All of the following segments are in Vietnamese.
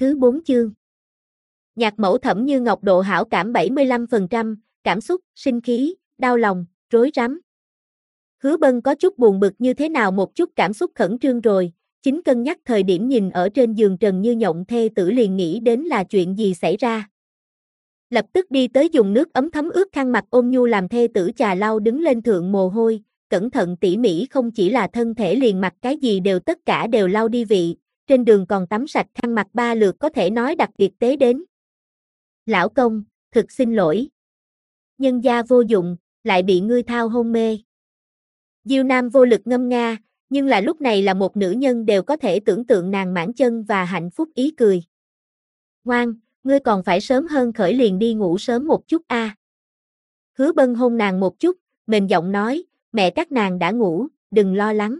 thứ 4 chương. Nhạc mẫu Thẩm Như Ngọc độ hảo cảm 75%, cảm xúc, sinh khí, đau lòng, rối rắm. Hứa Bân có chút buồn bực như thế nào một chút cảm xúc khẩn trương rồi, chính cân nhắc thời điểm nhìn ở trên giường Trần Như Nhộng thê tử liền nghĩ đến là chuyện gì xảy ra. Lập tức đi tới dùng nước ấm thấm ướt khăn mặt ôm nhu làm thê tử chà lau đứng lên thượng mồ hôi, cẩn thận tỉ mỉ không chỉ là thân thể liền mặt cái gì đều tất cả đều lau đi vị, trên đường còn tắm sạch khăn mặt 3 lượt có thể nói đặc biệt tế đến. Lão công, thực xin lỗi. Nhân gia vô dụng, lại bị ngươi thao hôn mê. Diêu Nam vô lực ngâm nga, nhưng là lúc này là một nữ nhân đều có thể tưởng tượng nàng mãn chân và hạnh phúc ý cười. Ngoan, ngươi còn phải sớm hơn khởi liền đi ngủ sớm một chút a. Hứa Bân hôn nàng một chút, mềm giọng nói, mẹ các nàng đã ngủ, đừng lo lắng.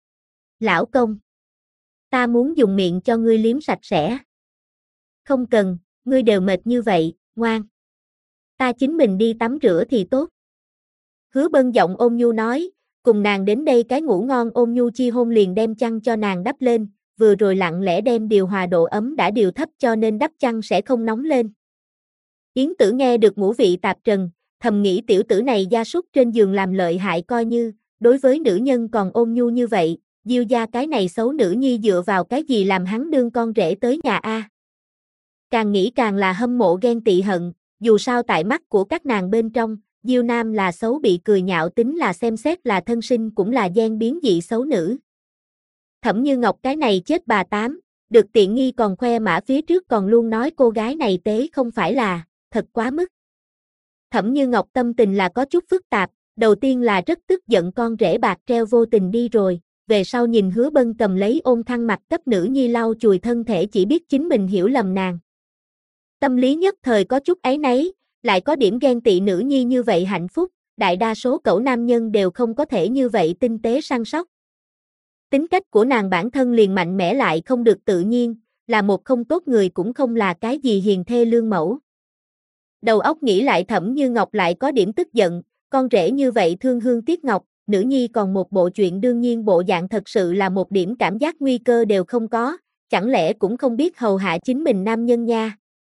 Lão công, ta muốn dùng miệng cho ngươi liếm sạch sẽ. Không cần, ngươi đều mệt như vậy, ngoan. Ta chính mình đi tắm rửa thì tốt. Hứa Bân giọng ôn nhu nói, cùng nàng đến đây cái ngủ ngon ôn nhu chi hôn liền đem chăn cho nàng đắp lên, vừa rồi lặng lẽ đem điều hòa độ ấm đã điều thấp cho nên đắp chăn sẽ không nóng lên. Yến Tử nghe được ngũ vị tạp trần, thầm nghĩ tiểu tử này gia súc trên giường làm lợi hại coi như, đối với nữ nhân còn ôn nhu như vậy, Diêu gia cái này xấu nữ nhi dựa vào cái gì làm hắn đương con rể tới nhà a. Càng nghĩ càng là hâm mộ ghen tị hận, dù sao tại mắt của các nàng bên trong, Diêu Nam là xấu bị cười nhạo tính là xem xét là thân sinh cũng là gen biến dị xấu nữ. Thẩm Như Ngọc cái này chết bà tám, được tiện nghi còn khoe mã phía trước còn luôn nói cô gái này tế không phải là, thật quá mức. Thẩm Như Ngọc tâm tình là có chút phức tạp, đầu tiên là rất tức giận con rể bạc treo vô tình đi rồi, về sau nhìn Hứa Bân cầm lấy ôm khăn mặt cấp nữ nhi lau chùi thân thể chỉ biết chính mình hiểu lầm nàng. Tâm lý nhất thời có chút áy náy, lại có điểm ghen tị nữ nhi như vậy hạnh phúc, đại đa số cẩu nam nhân đều không có thể như vậy tinh tế săn sóc. Tính cách của nàng bản thân liền mạnh mẽ lại không được tự nhiên, là một không tốt người cũng không là cái gì hiền thê lương mẫu. Đầu óc nghĩ lại Thẩm Như Ngọc lại có điểm tức giận, con rể như vậy thương hương tiếc ngọc, nữ nhi còn một bộ chuyện đương nhiên bộ dạng thật sự là một điểm cảm giác nguy cơ đều không có, chẳng lẽ cũng không biết hầu hạ chính mình nam nhân nha.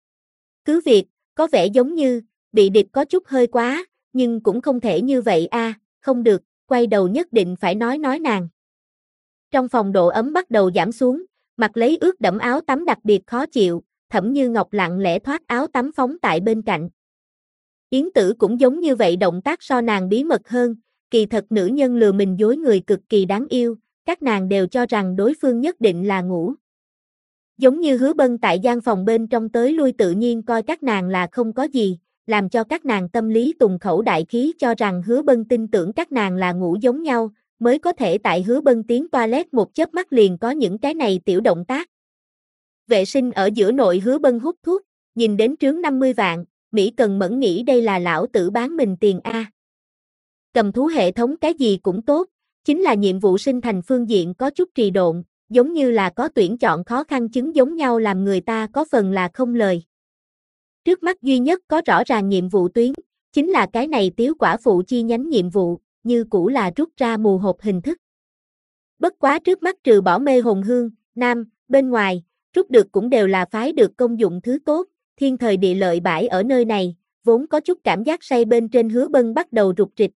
Cứ việc, có vẻ giống như, bị địch có chút hơi quá, nhưng cũng không thể như vậy a, không được, quay đầu nhất định phải nói nàng. Trong phòng độ ấm bắt đầu giảm xuống, mặc lấy ướt đẫm áo tắm đặc biệt khó chịu, Thẩm Như Ngọc lặng lẽ thoát áo tắm phóng tại bên cạnh. Yến Tử cũng giống như vậy động tác so nàng bí mật hơn, kỳ thật nữ nhân lừa mình dối người cực kỳ đáng yêu, các nàng đều cho rằng đối phương nhất định là ngủ. Giống như Hứa Bân tại gian phòng bên trong tới lui tự nhiên coi các nàng là không có gì, làm cho các nàng tâm lý tùng khẩu đại khí cho rằng Hứa Bân tin tưởng các nàng là ngủ giống nhau, mới có thể tại Hứa Bân tiến toilet một chớp mắt liền có những cái này tiểu động tác. Vệ sinh ở giữa nội Hứa Bân hút thuốc, nhìn đến trướng 50 vạn, Mỹ Cần Mẫn nghĩ đây là lão tử bán mình tiền a. Cầm thú hệ thống cái gì cũng tốt, chính là nhiệm vụ sinh thành phương diện có chút trì độn, giống như là có tuyển chọn khó khăn chứng giống nhau làm người ta có phần là không lời. Trước mắt duy nhất có rõ ràng nhiệm vụ tuyến, chính là cái này tiếu quả phụ chi nhánh nhiệm vụ, như cũ là rút ra mù hộp hình thức. Bất quá trước mắt trừ bỏ mê hồn hương, nam, bên ngoài, rút được cũng đều là phái được công dụng thứ tốt, thiên thời địa lợi bãi ở nơi này, vốn có chút cảm giác say bên trên Hứa Bân bắt đầu rụt rịch.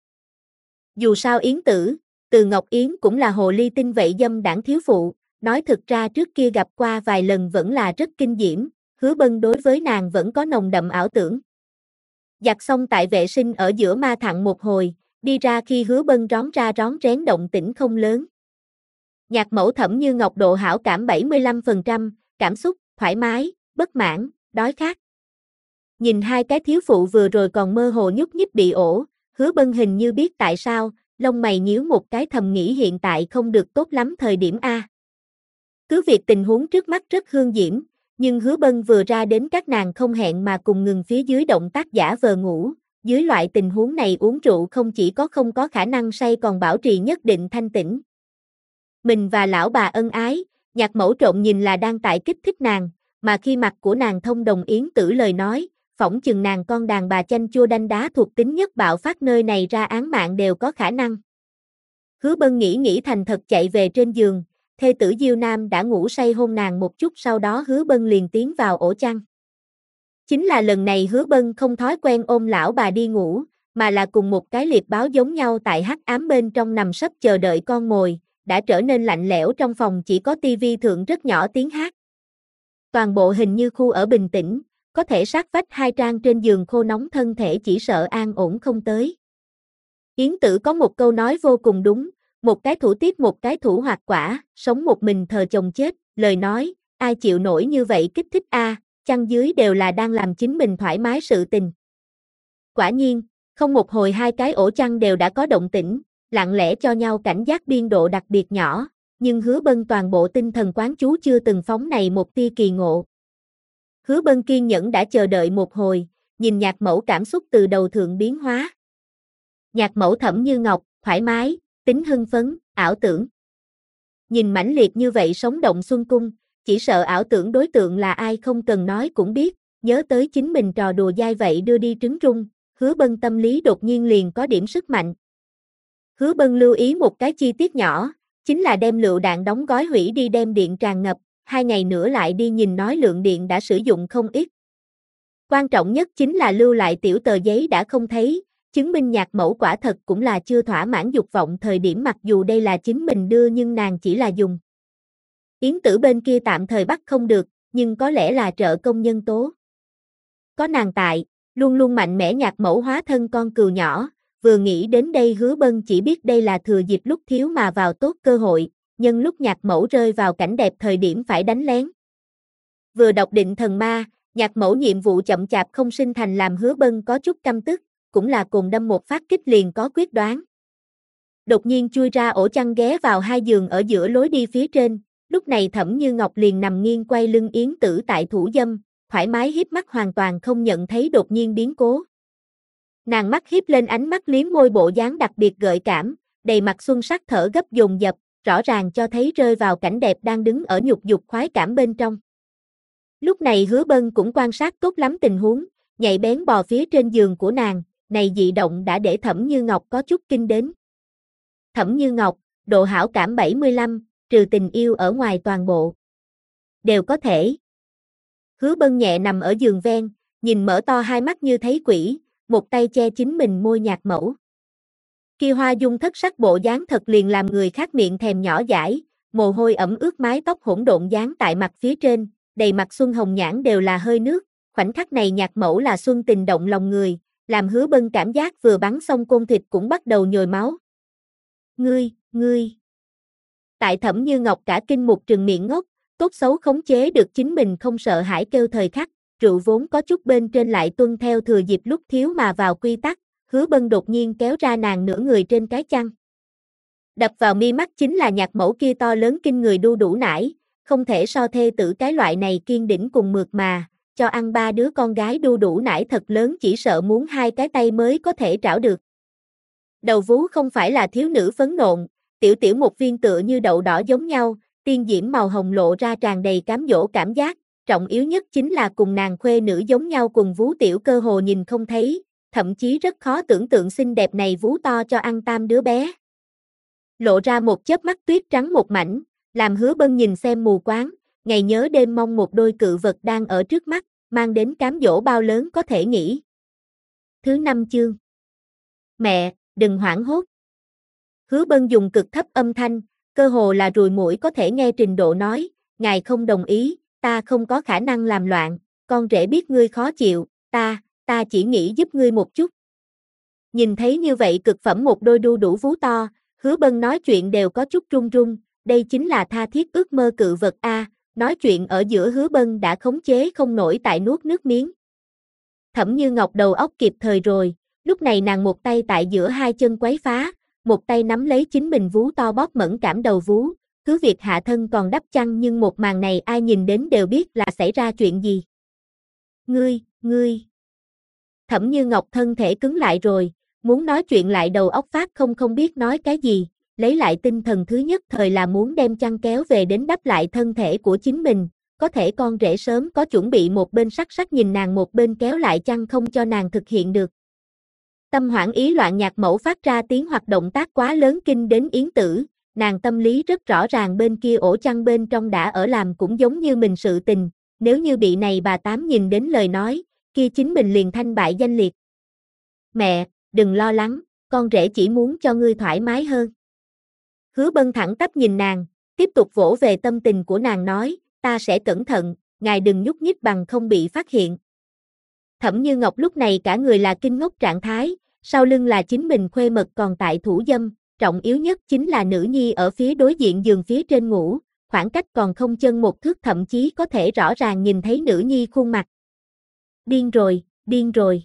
Dù sao Yến Tử, Từ Ngọc Yến cũng là hồ ly tinh vậy dâm đảng thiếu phụ, nói thực ra trước kia gặp qua vài lần vẫn là rất kinh diễm, Hứa Bân đối với nàng vẫn có nồng đậm ảo tưởng. Giặt xong tại vệ sinh ở giữa ma thặn một hồi, đi ra khi Hứa Bân rón ra rón rén động tĩnh không lớn. Nhạc mẫu Thẩm Như Ngọc độ hảo cảm 75%, cảm xúc, thoải mái, bất mãn, đói khát. Nhìn hai cái thiếu phụ vừa rồi còn mơ hồ nhúc nhích bị ổ, Hứa Bân hình như biết tại sao, lông mày nhíu một cái thầm nghĩ hiện tại không được tốt lắm thời điểm A. Cứ việc tình huống trước mắt rất hương diễm, nhưng Hứa Bân vừa ra đến các nàng không hẹn mà cùng ngừng phía dưới động tác giả vờ ngủ, dưới loại tình huống này uống rượu không chỉ có không có khả năng say còn bảo trì nhất định thanh tĩnh. Mình và lão bà ân ái, nhạc mẫu trộm nhìn là đang tại kích thích nàng, mà khi mặt của nàng thông đồng Yến Tử lời nói, phỏng chừng nàng con đàn bà chanh chua đanh đá thuộc tính nhất bạo phát nơi này ra án mạng đều có khả năng. Hứa Bân nghĩ thành thật chạy về trên giường, thê tử Diêu Nam đã ngủ say hôn nàng một chút, sau đó Hứa Bân liền tiến vào ổ chăn. Chính là lần này Hứa Bân không thói quen ôm lão bà đi ngủ, mà là cùng một cái liệp báo giống nhau tại hắc ám bên trong nằm sấp chờ đợi con mồi, đã trở nên lạnh lẽo, trong phòng chỉ có tivi thượng rất nhỏ tiếng hát. Toàn bộ hình như khu ở bình tĩnh, có thể sát vách hai trang trên giường khô nóng, thân thể chỉ sợ an ổn không tới. Yến Tử có một câu nói vô cùng đúng, một cái thủ tiếp một cái thủ hoạt quả, sống một mình thờ chồng chết, lời nói, ai chịu nổi như vậy kích thích a, chăn dưới đều là đang làm chính mình thoải mái sự tình. Quả nhiên, không một hồi hai cái ổ chăn đều đã có động tĩnh, lặng lẽ cho nhau cảnh giác biên độ đặc biệt nhỏ, nhưng Hứa Bân toàn bộ tinh thần quán chú chưa từng phóng này một tia kỳ ngộ. Hứa Bân kiên nhẫn đã chờ đợi một hồi, nhìn nhạc mẫu cảm xúc từ đầu thượng biến hóa. Nhạc mẫu Thẩm Như Ngọc, thoải mái, tính hưng phấn, ảo tưởng. Nhìn mãnh liệt như vậy sống động xuân cung, chỉ sợ ảo tưởng đối tượng là ai không cần nói cũng biết, nhớ tới chính mình trò đùa dai vậy đưa đi trứng rung, Hứa Bân tâm lý đột nhiên liền có điểm sức mạnh. Hứa Bân lưu ý một cái chi tiết nhỏ, chính là đem lựu đạn đóng gói hủy đi, đem điện tràn ngập, 2 ngày nữa lại đi nhìn nói lượng điện đã sử dụng không ít. Quan trọng nhất chính là lưu lại tiểu tờ giấy đã không thấy, chứng minh nhạc mẫu quả thật cũng là chưa thỏa mãn dục vọng thời điểm, mặc dù đây là chính mình đưa nhưng nàng chỉ là dùng. Yến Tử bên kia tạm thời bắt không được, nhưng có lẽ là trợ công nhân tố. Có nàng tại, luôn luôn mạnh mẽ nhạc mẫu hóa thân con cừu nhỏ, vừa nghĩ đến đây Hứa Bân chỉ biết đây là thừa dịp lúc thiếu mà vào tốt cơ hội, nhân lúc nhạc mẫu rơi vào cảnh đẹp thời điểm phải đánh lén. Vừa đọc định thần ma, nhạc mẫu nhiệm vụ chậm chạp không sinh thành làm Hứa Bân có chút căm tức, cũng là cùng đâm một phát kích liền có quyết đoán. Đột nhiên chui ra ổ chăn ghé vào hai giường ở giữa lối đi phía trên, lúc này Thẩm Như Ngọc liền nằm nghiêng quay lưng Yến Tử tại thủ dâm, thoải mái híp mắt hoàn toàn không nhận thấy đột nhiên biến cố. Nàng mắt híp lên, ánh mắt liếm môi, bộ dáng đặc biệt gợi cảm, đầy mặt xuân sắc, thở gấp dồn dập, rõ ràng cho thấy rơi vào cảnh đẹp đang đứng ở nhục dục khoái cảm bên trong. Lúc này Hứa Bân cũng quan sát tốt lắm tình huống, nhạy bén bò phía trên giường của nàng, này dị động đã để Thẩm Như Ngọc có chút kinh đến. Thẩm Như Ngọc, độ hảo cảm 75, trừ tình yêu ở ngoài toàn bộ đều có thể. Hứa Bân nhẹ nằm ở giường ven, nhìn mở to hai mắt như thấy quỷ, một tay che chính mình môi nhạc mẫu. Kia hoa dung thất sắc bộ dáng thật liền làm người khác miệng thèm nhỏ dãi, mồ hôi ẩm ướt mái tóc hỗn độn dán tại mặt phía trên, đầy mặt xuân hồng nhãn đều là hơi nước, khoảnh khắc này nhạc mẫu là xuân tình động lòng người, làm Hứa Bân cảm giác vừa bắn xong côn thịt cũng bắt đầu nhồi máu. Ngươi. Tại Thẩm Như Ngọc cả kinh một trừng miệng ngốc, tốt xấu khống chế được chính mình không sợ hãi kêu thời khắc, rượu vốn có chút bên trên lại tuân theo thừa dịp lúc thiếu mà vào quy tắc, Hứa Bân đột nhiên kéo ra nàng nửa người trên cái chăn. Đập vào mi mắt chính là nhạc mẫu kia to lớn kinh người đu đủ nải, không thể so thê tử cái loại này kiên đỉnh cùng mượt mà, cho ăn 3 đứa con gái đu đủ nải thật lớn chỉ sợ muốn 2 cái tay mới có thể trảo được. Đầu vú không phải là thiếu nữ phấn nộn, tiểu tiểu một viên tựa như đậu đỏ giống nhau, tiên diễm màu hồng lộ ra tràn đầy cám dỗ cảm giác, trọng yếu nhất chính là cùng nàng khuê nữ giống nhau, cùng vú tiểu cơ hồ nhìn không thấy, thậm chí rất khó tưởng tượng xinh đẹp này vú to cho ăn 3 đứa bé. Lộ ra một chớp mắt tuyết trắng một mảnh, làm Hứa Bân nhìn xem mù quáng, ngày nhớ đêm mong một đôi cự vật đang ở trước mắt, mang đến cám dỗ bao lớn có thể nghĩ. Thứ 5 chương. Mẹ, đừng hoảng hốt. Hứa Bân dùng cực thấp âm thanh, cơ hồ là ruồi muỗi có thể nghe trình độ nói, ngài không đồng ý, ta không có khả năng làm loạn, con rể biết ngươi khó chịu, ta chỉ nghĩ giúp ngươi một chút. Nhìn thấy như vậy cực phẩm một đôi đu đủ vú to, Hứa Bân nói chuyện đều có chút run run, đây chính là tha thiết ước mơ cự vật a, nói chuyện ở giữa Hứa Bân đã khống chế không nổi tại nuốt nước miếng. Thẩm Như Ngọc đầu óc kịp thời rồi, lúc này nàng một tay tại giữa hai chân quấy phá, một tay nắm lấy chính mình vú to bóp mẫn cảm đầu vú, cứ việc hạ thân còn đắp chăn nhưng một màn này ai nhìn đến đều biết là xảy ra chuyện gì. Ngươi. Thẩm Như Ngọc thân thể cứng lại rồi, muốn nói chuyện lại đầu óc phát không biết nói cái gì, lấy lại tinh thần thứ nhất thời là muốn đem chăn kéo về đến đắp lại thân thể của chính mình, có thể con rể sớm có chuẩn bị một bên sắc nhìn nàng một bên kéo lại chăn không cho nàng thực hiện được. Tâm hoảng ý loạn nhạc mẫu phát ra tiếng hoặc động tác quá lớn kinh đến Yến Tử, nàng tâm lý rất rõ ràng bên kia ổ chăn bên trong đã ở làm cũng giống như mình sự tình, nếu như bị này bà tám nhìn đến lời nói, kia chính mình liền thanh bại danh liệt. Mẹ, đừng lo lắng, con rể chỉ muốn cho ngươi thoải mái hơn. Hứa Bân thẳng tắp nhìn nàng, tiếp tục vỗ về tâm tình của nàng nói, ta sẽ cẩn thận, ngài đừng nhúc nhích bằng không bị phát hiện. Thẩm Như Ngọc lúc này cả người là kinh ngốc trạng thái, sau lưng là chính mình khuê mật còn tại thủ dâm, trọng yếu nhất chính là nữ nhi ở phía đối diện giường phía trên ngủ, khoảng cách còn không chân một thước thậm chí có thể rõ ràng nhìn thấy nữ nhi khuôn mặt. Điên rồi, điên rồi.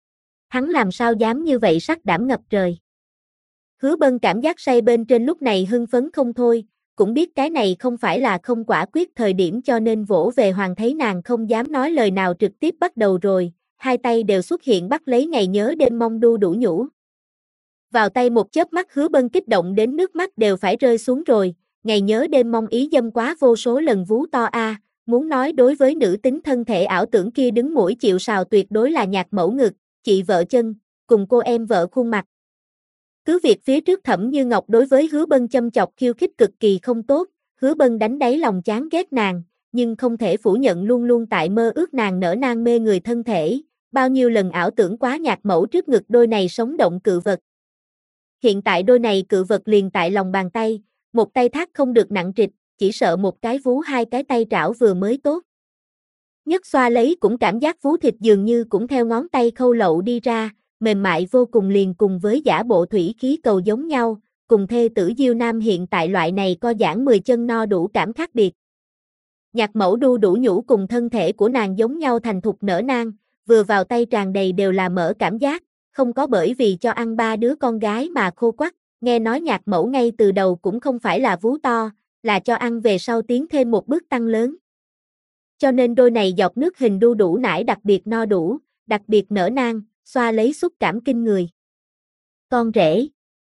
Hắn làm sao dám như vậy sắc đảm ngập trời. Hứa Bân cảm giác say bên trên lúc này hưng phấn không thôi, cũng biết cái này không phải là không quả quyết thời điểm cho nên vỗ về Hoàng thấy nàng không dám nói lời nào trực tiếp bắt đầu rồi, hai tay đều xuất hiện bắt lấy ngày nhớ đêm mong đu đủ nhũ. Vào tay một chớp mắt Hứa Bân kích động đến nước mắt đều phải rơi xuống rồi, ngày nhớ đêm mong ý dâm quá vô số lần vú to a, muốn nói đối với nữ tính thân thể ảo tưởng kia đứng mũi chịu sào tuyệt đối là nhạc mẫu ngực, chị vợ chân, cùng cô em vợ khuôn mặt. Cứ việc phía trước Thẩm Như Ngọc đối với Hứa Bân châm chọc khiêu khích cực kỳ không tốt, Hứa Bân đánh đáy lòng chán ghét nàng, nhưng không thể phủ nhận luôn luôn tại mơ ước nàng nở nang mê người thân thể, bao nhiêu lần ảo tưởng quá nhạc mẫu trước ngực đôi này sống động cự vật. Hiện tại đôi này cự vật liền tại lòng bàn tay, một tay thác không được nặng trịch, chỉ sợ một cái vú hai cái tay trảo vừa mới tốt. Nhất xoa lấy cũng cảm giác vú thịt dường như cũng theo ngón tay khâu lậu đi ra, mềm mại vô cùng liền cùng với giả bộ thủy khí cầu giống nhau, cùng thê tử Diêu Nam hiện tại loại này co giãn 10 chân no đủ cảm khác biệt. Nhạc mẫu đu đủ nhũ cùng thân thể của nàng giống nhau thành thục nở nang, vừa vào tay tràn đầy đều là mỡ cảm giác, không có bởi vì cho ăn 3 đứa con gái mà khô quắt, nghe nói nhạc mẫu ngay từ đầu cũng không phải là vú to, là cho ăn về sau tiến thêm một bước tăng lớn. Cho nên đôi này dọc nước hình đu đủ nải đặc biệt no đủ, đặc biệt nở nang, xoa lấy xúc cảm kinh người. Con rể.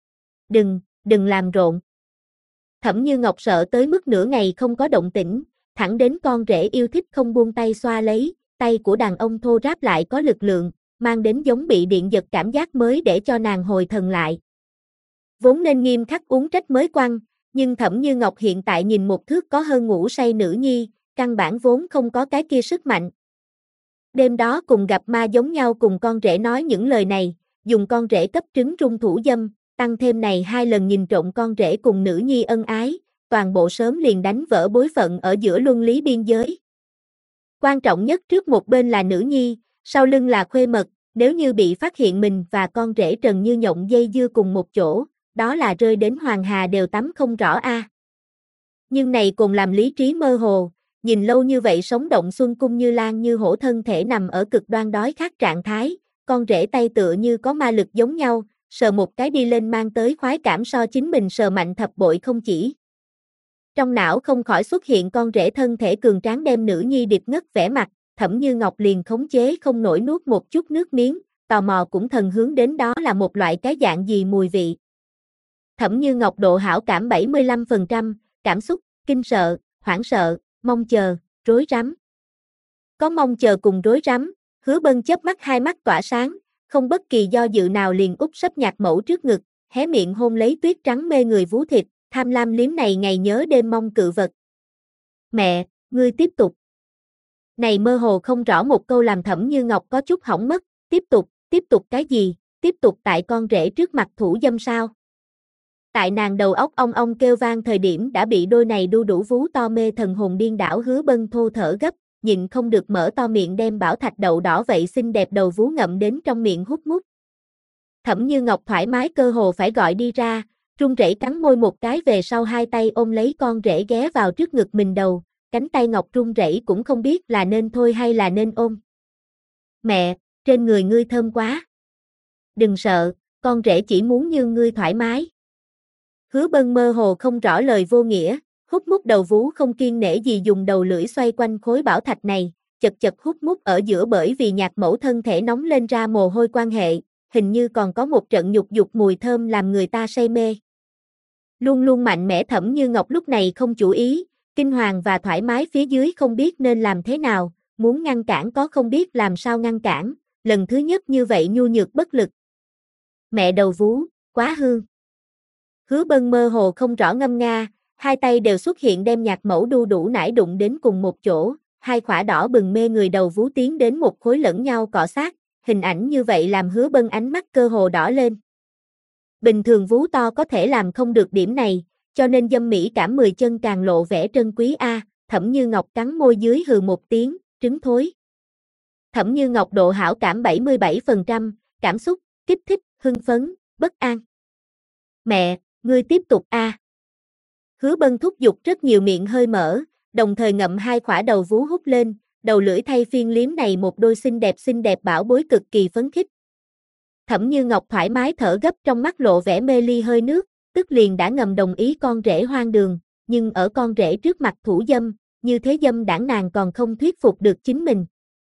Đừng làm rộn. Thẩm Như Ngọc sợ tới mức nửa ngày không có động tĩnh, thẳng đến con rể yêu thích không buông tay xoa lấy, tay của đàn ông thô ráp lại có lực lượng, mang đến giống bị điện giật cảm giác mới để cho nàng hồi thần lại. Vốn nên nghiêm khắc uống trách mới quăng, nhưng Thẩm Như Ngọc hiện tại nhìn một thước có hơn ngủ say nữ nhi, căn bản vốn không có cái kia sức mạnh. Đêm đó cùng gặp ma giống nhau cùng con rể nói những lời này, dùng con rể cấp trứng trung thủ dâm, tăng thêm này 2 lần nhìn trộm con rể cùng nữ nhi ân ái, toàn bộ sớm liền đánh vỡ bối phận ở giữa luân lý biên giới. Quan trọng nhất trước một bên là nữ nhi, sau lưng là khuê mật, nếu như bị phát hiện mình và con rể Trần Như Nhộng dây dưa cùng một chỗ, đó là rơi đến hoàng hà đều tắm không rõ a. Nhưng này cùng làm lý trí mơ hồ, nhìn lâu như vậy sống động xuân cung như lan như hổ thân thể nằm ở cực đoan đói khát trạng thái, con rể tay tựa như có ma lực giống nhau, sờ một cái đi lên mang tới khoái cảm so chính mình sờ mạnh thập bội không chỉ. Trong não không khỏi xuất hiện con rể thân thể cường tráng đem nữ nhi điệp ngất vẻ mặt, Thẩm Như Ngọc liền khống chế không nổi nuốt một chút nước miếng, tò mò cũng thần hướng đến đó là một loại cái dạng gì mùi vị. Thẩm Như Ngọc độ hảo cảm 75%, cảm xúc, kinh sợ, hoảng sợ, mong chờ, rối rắm. Có mong chờ cùng rối rắm, Hứa Bân chớp mắt hai mắt tỏa sáng, không bất kỳ do dự nào liền úp sấp nhạc mẫu trước ngực, hé miệng hôn lấy tuyết trắng mê người vú thịt, tham lam liếm này ngày nhớ đêm mong cự vật. Mẹ, ngươi tiếp tục. Này mơ hồ không rõ một câu làm Thẩm Như Ngọc có chút hỏng mất, tiếp tục cái gì, tiếp tục tại con rể trước mặt thủ dâm sao? Tại nàng đầu óc ong kêu vang thời điểm đã bị đôi này đu đủ vú to mê thần hồn điên đảo. Hứa Bân thô thở gấp, nhịn không được mở to miệng đem bảo thạch đậu đỏ vậy xinh đẹp đầu vú ngậm đến trong miệng hút mút. Thẩm Như Ngọc thoải mái cơ hồ phải gọi đi ra, run rẩy cắn môi một cái về sau hai tay ôm lấy con rể ghé vào trước ngực mình đầu, cánh tay ngọc run rẩy cũng không biết là nên thôi hay là nên ôm. Mẹ, trên người ngươi thơm quá. Đừng sợ, con rể chỉ muốn như ngươi thoải mái. Hứa Bân mơ hồ không rõ lời vô nghĩa, hút mút đầu vú không kiêng nể gì dùng đầu lưỡi xoay quanh khối bảo thạch này, chật hút mút ở giữa bởi vì nhạc mẫu thân thể nóng lên ra mồ hôi quan hệ, hình như còn có một trận nhục dục mùi thơm làm người ta say mê. Luôn luôn mạnh mẽ Thẩm Như Ngọc lúc này không chủ ý, kinh hoàng và thoải mái phía dưới không biết nên làm thế nào, muốn ngăn cản có không biết làm sao ngăn cản, lần thứ nhất như vậy nhu nhược bất lực. Mẹ đầu vú, quá hương. Hứa Bân mơ hồ không rõ ngâm nga, hai tay đều xuất hiện đem Nhạc Mẫu đu đủ nải đụng đến cùng một chỗ, hai khỏa đỏ bừng mê người đầu vú tiến đến một khối lẫn nhau cọ sát, hình ảnh như vậy làm Hứa Bân ánh mắt cơ hồ đỏ lên. Bình thường vú to có thể làm không được điểm này, cho nên dâm mỹ cảm 10 chân càng lộ vẻ trân quý a. Thẩm Như Ngọc cắn môi dưới hừ một tiếng, trứng thối. Thẩm Như Ngọc độ hảo cảm 77%, cảm xúc, kích thích, hưng phấn, bất an. Mẹ, ngươi tiếp tục a. Hứa Bân thúc giục rất nhiều miệng hơi mở, đồng thời ngậm hai khỏa đầu vú hút lên, đầu lưỡi thay phiên liếm này một đôi xinh đẹp bảo bối cực kỳ phấn khích. Thẩm Như Ngọc thoải mái thở gấp trong mắt lộ vẻ mê ly hơi nước, tức liền đã ngầm đồng ý con rể hoang đường, nhưng ở con rể trước mặt thủ dâm, như thế dâm đảng nàng còn không thuyết phục được chính mình.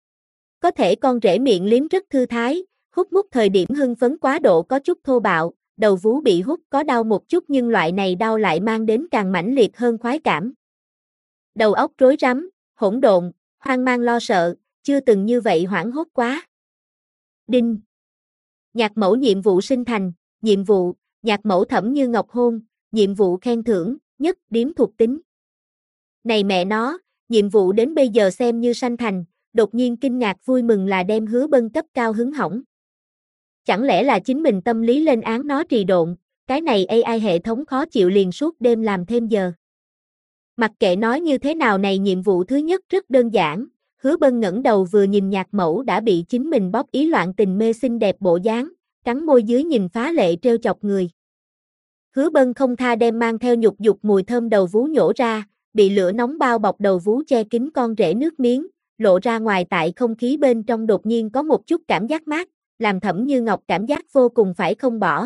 Có thể con rể miệng liếm rất thư thái, hút mút thời điểm hưng phấn quá độ có chút thô bạo, đầu vú bị hút có đau một chút nhưng loại này đau lại mang đến càng mãnh liệt hơn khoái cảm. Đầu óc rối rắm, hỗn độn, hoang mang lo sợ, chưa từng như vậy hoảng hốt quá. Đinh. Nhạc Mẫu nhiệm vụ sinh thành, nhiệm vụ, Nhạc Mẫu Thẩm Như Ngọc hôn, nhiệm vụ khen thưởng, nhất điếm thuộc tính. Này mẹ nó, nhiệm vụ đến bây giờ xem như sanh thành, đột nhiên kinh ngạc vui mừng là đem Hứa Bân cấp cao hứng hỏng. Chẳng lẽ là chính mình tâm lý lên án nó trì độn, cái này AI hệ thống khó chịu liền suốt đêm làm thêm giờ. Mặc kệ nói như thế nào này nhiệm vụ thứ nhất rất đơn giản, Hứa Bân ngẩng đầu vừa nhìn Nhạc Mẫu đã bị chính mình bóp ý loạn tình mê xinh đẹp bộ dáng, cắn môi dưới nhìn phá lệ trêu chọc người. Hứa Bân không tha đem mang theo nhục dục mùi thơm đầu vú nhổ ra, bị lửa nóng bao bọc đầu vú che kín con rể nước miếng, lộ ra ngoài tại không khí bên trong đột nhiên có một chút cảm giác mát, làm Thẩm Như Ngọc cảm giác vô cùng phải không bỏ.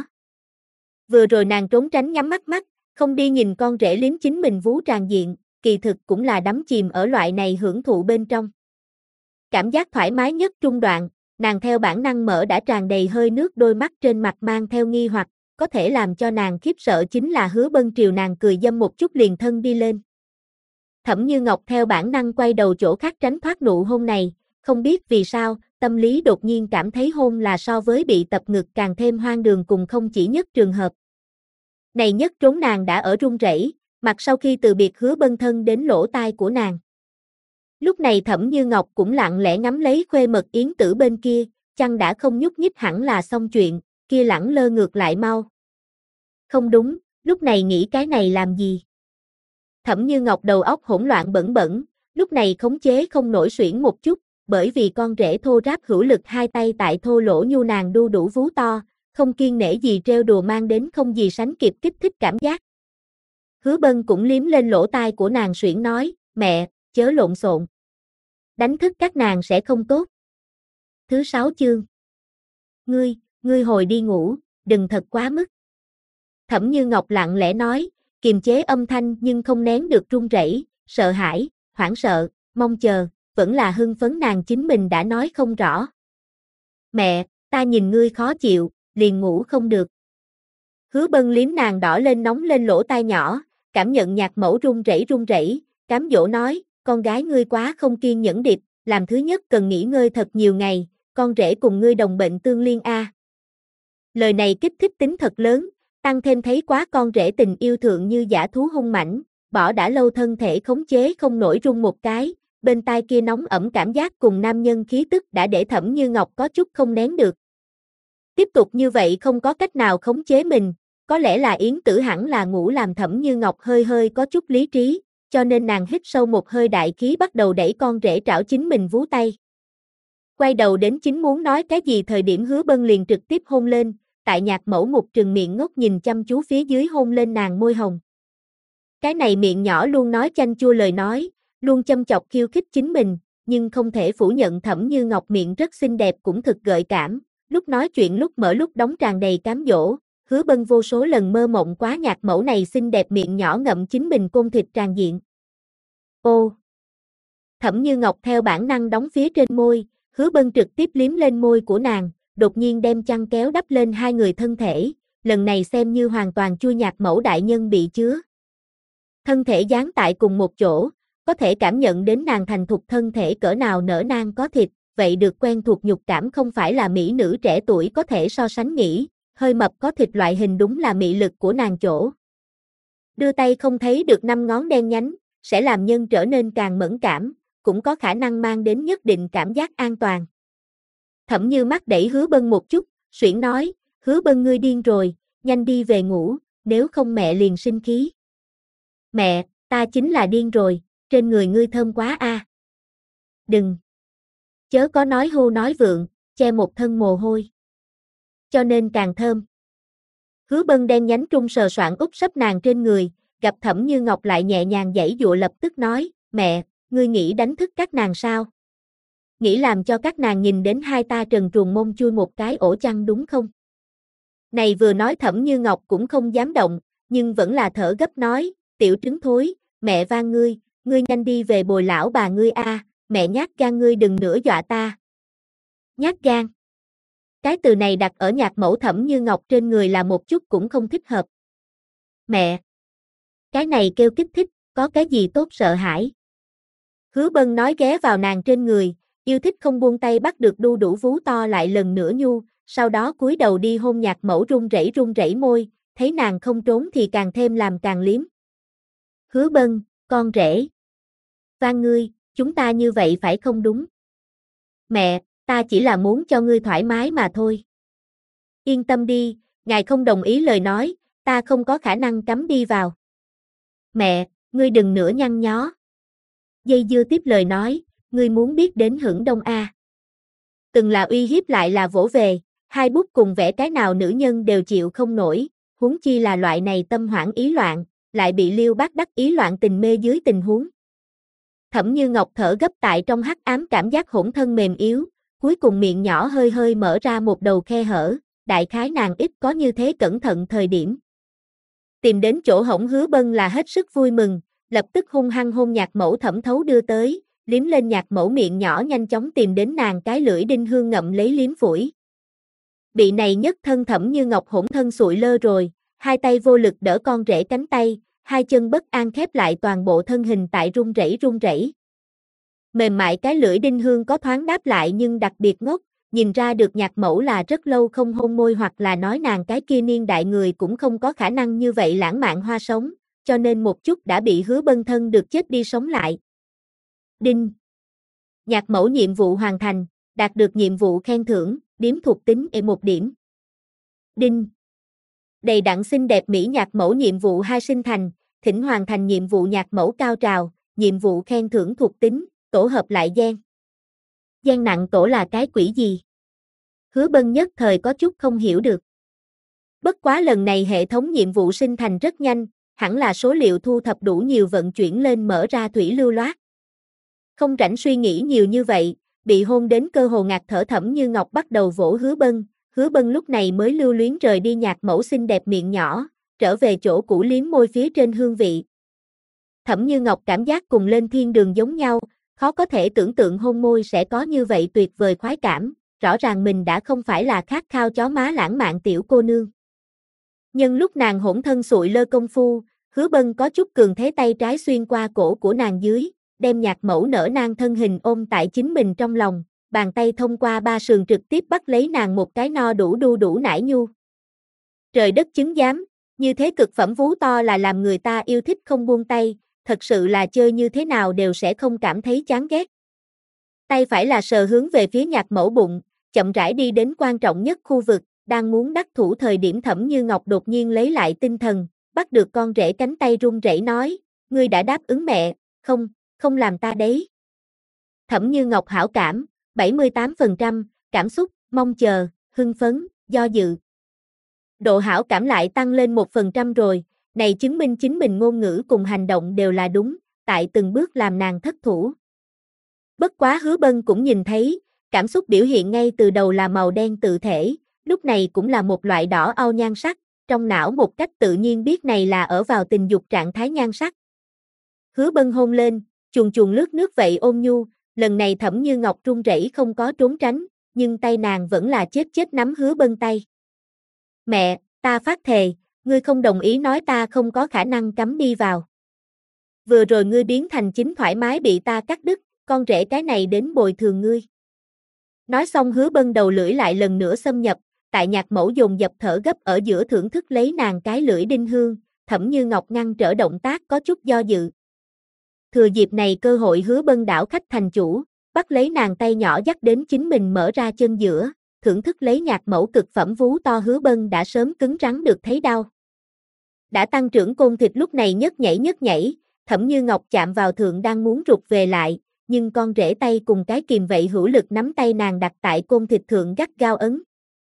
Vừa rồi nàng trốn tránh nhắm mắt, không đi nhìn con rể liếm chính mình vú tràn diện, kỳ thực cũng là đắm chìm ở loại này hưởng thụ bên trong. Cảm giác thoải mái nhất trung đoạn, nàng theo bản năng mở đã tràn đầy hơi nước đôi mắt trên mặt mang theo nghi hoặc, có thể làm cho nàng khiếp sợ chính là Hứa Bân triều nàng cười dâm một chút liền thân đi lên. Thẩm Như Ngọc theo bản năng quay đầu chỗ khác tránh thoát nụ hôn này, không biết vì sao, tâm lý đột nhiên cảm thấy hôn là so với bị tập ngực càng thêm hoang đường cùng không chỉ nhất trường hợp. Này nhất trốn nàng đã ở run rẩy, mặt sau khi từ biệt Hứa Bân thân đến lỗ tai của nàng. Lúc này Thẩm Như Ngọc cũng lặng lẽ ngắm lấy khuê mật Yến Tử bên kia, chăng đã không nhúc nhích hẳn là xong chuyện, kia lẳng lơ ngược lại mau. Không đúng, lúc này nghĩ cái này làm gì? Thẩm Như Ngọc đầu óc hỗn loạn bẩn bẩn, lúc này khống chế không nổi xuyển một chút, bởi vì con rể thô ráp hữu lực hai tay tại thô lỗ nhu nàng đu đủ vú to, không kiêng nể gì trêu đùa mang đến không gì sánh kịp kích thích cảm giác. Hứa Bân cũng liếm lên lỗ tai của nàng xuyển nói, mẹ, chớ lộn xộn. Đánh thức các nàng sẽ không tốt. Thứ 6 chương. Ngươi hồi đi ngủ, đừng thật quá mức. Thẩm Như Ngọc lặng lẽ nói, kiềm chế âm thanh nhưng không nén được run rẩy, sợ hãi, hoảng sợ, mong chờ, vẫn là hưng phấn nàng chính mình đã nói không rõ. Mẹ, ta nhìn ngươi khó chịu, liền ngủ không được. Hứa Bân liếm nàng đỏ lên nóng lên lỗ tai nhỏ, cảm nhận Nhạc Mẫu run rẩy, cám dỗ nói, con gái ngươi quá không kiên nhẫn điệp, làm thứ nhất cần nghỉ ngơi thật nhiều ngày, con rể cùng ngươi đồng bệnh tương liên a. Lời này kích thích tính thật lớn, tăng thêm thấy quá con rể tình yêu thượng như dã thú hung mãnh, bỏ đã lâu thân thể khống chế không nổi run một cái, bên tai kia nóng ẩm cảm giác cùng nam nhân khí tức đã để Thẩm Như Ngọc có chút không nén được. Tiếp tục như vậy không có cách nào khống chế mình, có lẽ là Yến Tử hẳn là ngủ làm Thẩm Như Ngọc hơi có chút lý trí, cho nên nàng hít sâu một hơi đại khí bắt đầu đẩy con rể trảo chính mình vú tay. Quay đầu đến chính muốn nói cái gì thời điểm Hứa Bân liền trực tiếp hôn lên, tại Nhạc Mẫu một trừng miệng ngốc nhìn chăm chú phía dưới hôn lên nàng môi hồng. Cái này miệng nhỏ luôn nói chanh chua lời nói, luôn châm chọc khiêu khích chính mình, nhưng không thể phủ nhận Thẩm Như Ngọc miệng rất xinh đẹp cũng thực gợi cảm, lúc nói chuyện lúc mở lúc đóng tràn đầy cám dỗ, Hứa Bân vô số lần mơ mộng quá Nhạc Mẫu này xinh đẹp miệng nhỏ ngậm chính mình côn thịt tràn diện. Ô! Thẩm Như Ngọc theo bản năng đóng phía trên môi, Hứa Bân trực tiếp liếm lên môi của nàng, đột nhiên đem chăn kéo đắp lên hai người thân thể, lần này xem như hoàn toàn chui Nhạc Mẫu đại nhân bị chứa. Thân thể dán tại cùng một chỗ, có thể cảm nhận đến nàng thành thục thân thể cỡ nào nở nang có thịt, vậy được quen thuộc nhục cảm không phải là mỹ nữ trẻ tuổi có thể so sánh nghĩ, hơi mập có thịt loại hình đúng là mị lực của nàng chỗ. Đưa tay không thấy được 5 ngón đen nhánh, sẽ làm nhân trở nên càng mẫn cảm, cũng có khả năng mang đến nhất định cảm giác an toàn. Thẩm Như mắt đẩy Hứa Bân một chút, suyễn nói, Hứa Bân ngươi điên rồi, nhanh đi về ngủ, nếu không mẹ liền sinh khí. Mẹ, ta chính là điên rồi, trên người ngươi thơm quá a. Đừng. Chớ có nói hưu nói vượng, che một thân mồ hôi. Cho nên càng thơm. Hứa Bân đen nhánh trung sờ soạng úp sấp nàng trên người, gặp Thẩm Như Ngọc lại nhẹ nhàng giãy giụa lập tức nói, mẹ, ngươi nghĩ đánh thức các nàng sao? Nghĩ làm cho các nàng nhìn đến hai ta trần truồng mông chui một cái ổ chăn đúng không? Này vừa nói Thẩm Như Ngọc cũng không dám động, nhưng vẫn là thở gấp nói, tiểu trứng thối, mẹ van ngươi nhanh đi về bồi lão bà ngươi a, mẹ nhát gan ngươi đừng nữa dọa ta. Nhát gan. Cái từ này đặt ở nhạc mẫu Thẩm Như Ngọc trên người là một chút cũng không thích hợp. Mẹ. Cái này kêu kích thích, có cái gì tốt sợ hãi. Hứa Bân nói ghé vào nàng trên người, yêu thích không buông tay bắt được đu đủ vú to lại lần nữa nhu, sau đó cúi đầu đi hôn nhạc mẫu run rẩy môi, thấy nàng không trốn thì càng thêm làm càng liếm. Hứa Bân, con rể. Van ngươi, chúng ta như vậy phải không đúng? Mẹ, ta chỉ là muốn cho ngươi thoải mái mà thôi. Yên tâm đi, ngài không đồng ý lời nói, ta không có khả năng cắm đi vào. Mẹ, ngươi đừng nữa nhăn nhó. Dây dưa tiếp lời nói, ngươi muốn biết đến hưởng đông a. Từng là uy hiếp lại là vỗ về, hai bút cùng vẽ cái nào nữ nhân đều chịu không nổi, huống chi là loại này tâm hoảng ý loạn, lại bị Liêu Bác đắc ý loạn tình mê dưới tình huống. Thẩm Như Ngọc thở gấp tại trong hắc ám cảm giác hỗn thân mềm yếu, cuối cùng miệng nhỏ hơi hơi mở ra một đầu khe hở, đại khái nàng ít có như thế cẩn thận thời điểm. Tìm đến chỗ hổng Hứa Bân là hết sức vui mừng, lập tức hung hăng hôn nhạc mẫu Thẩm Thấu đưa tới, liếm lên nhạc mẫu miệng nhỏ nhanh chóng tìm đến nàng cái lưỡi đinh hương ngậm lấy liếm phủi. Bị này nhất thân Thẩm Như Ngọc hỗn thân sụi lơ rồi, hai tay vô lực đỡ con rể cánh tay, hai chân bất an khép lại toàn bộ thân hình tại run rẩy. Mềm mại cái lưỡi đinh hương có thoáng đáp lại nhưng đặc biệt ngốc, nhìn ra được nhạc mẫu là rất lâu không hôn môi hoặc là nói nàng cái kia niên đại người cũng không có khả năng như vậy lãng mạn hoa sống, cho nên một chút đã bị Hứa Bân thân được chết đi sống lại. Đinh. Nhạc mẫu nhiệm vụ hoàn thành, đạt được nhiệm vụ khen thưởng, điểm thuộc tính E1 điểm. Đinh. Đầy đặn xinh đẹp mỹ nhạc mẫu nhiệm vụ 2 sinh thành, thỉnh hoàn thành nhiệm vụ nhạc mẫu cao trào, nhiệm vụ khen thưởng thuộc tính, tổ hợp lại gen. Gen nặng tổ là cái quỷ gì? Hứa Bân nhất thời có chút không hiểu được. Bất quá lần này hệ thống nhiệm vụ sinh thành rất nhanh, hẳn là số liệu thu thập đủ nhiều vận chuyển lên mở ra thủy lưu loát. Không rảnh suy nghĩ nhiều như vậy, bị hôn đến cơ hồ ngạt thở Thẩm Như Ngọc bắt đầu vỗ Hứa Bân lúc này mới lưu luyến rời đi nhạc mẫu xinh đẹp miệng nhỏ, trở về chỗ cũ liếm môi phía trên hương vị. Thẩm Như Ngọc cảm giác cùng lên thiên đường giống nhau, khó có thể tưởng tượng hôn môi sẽ có như vậy tuyệt vời khoái cảm, rõ ràng mình đã không phải là khát khao chó má lãng mạn tiểu cô nương. Nhưng lúc nàng hỗn thân sụi lơ công phu, Hứa Bân có chút cường thế tay trái xuyên qua cổ của nàng dưới, đem nhạc mẫu nở nang thân hình ôm tại chính mình trong lòng, bàn tay thông qua ba sườn trực tiếp bắt lấy nàng một cái no đủ đu đủ nải nhu. Trời đất chứng giám, như thế cực phẩm vú to là làm người ta yêu thích không buông tay, thật sự là chơi như thế nào đều sẽ không cảm thấy chán ghét. Tay phải là sờ hướng về phía nhạc mẫu bụng, chậm rãi đi đến quan trọng nhất khu vực, đang muốn đắc thủ thời điểm Thẩm Như Ngọc đột nhiên lấy lại tinh thần, bắt được con rể cánh tay run rẩy nói, ngươi đã đáp ứng mẹ, không làm ta đấy. Thẩm Như Ngọc hảo cảm, 78%, cảm xúc, mong chờ, hưng phấn, do dự. Độ hảo cảm lại tăng lên 1% rồi, này chứng minh chính mình ngôn ngữ cùng hành động đều là đúng, tại từng bước làm nàng thất thủ. Bất quá Hứa Bân cũng nhìn thấy, cảm xúc biểu hiện ngay từ đầu là màu đen tự thể, lúc này cũng là một loại đỏ au nhan sắc, trong não một cách tự nhiên biết này là ở vào tình dục trạng thái nhan sắc. Hứa Bân hôn lên, chuồn chuồn lướt nước vậy ôn nhu, lần này Thẩm Như Ngọc run rẩy không có trốn tránh, nhưng tay nàng vẫn là chết nắm Hứa Bân tay. Mẹ, ta phát thề, ngươi không đồng ý nói ta không có khả năng cắm đi vào. Vừa rồi ngươi biến thành chính thoải mái bị ta cắt đứt, con rể cái này đến bồi thường ngươi. Nói xong Hứa Bân đầu lưỡi lại lần nữa xâm nhập, tại Nhạc Mẫu dồn dập thở gấp ở giữa thưởng thức lấy nàng cái lưỡi đinh hương, Thẩm Như Ngọc ngăn trở động tác có chút do dự. Thừa dịp này cơ hội Hứa Bân đảo khách thành chủ, bắt lấy nàng tay nhỏ dắt đến chính mình mở ra chân giữa, thưởng thức lấy Nhạc Mẫu cực phẩm vú to. Hứa Bân đã sớm cứng rắn được thấy đau. Đã tăng trưởng côn thịt lúc này nhấc nhảy, Thẩm Như Ngọc chạm vào thượng đang muốn rụt về lại, nhưng con rể tay cùng cái kìm vậy hữu lực nắm tay nàng đặt tại côn thịt thượng gắt gao ấn.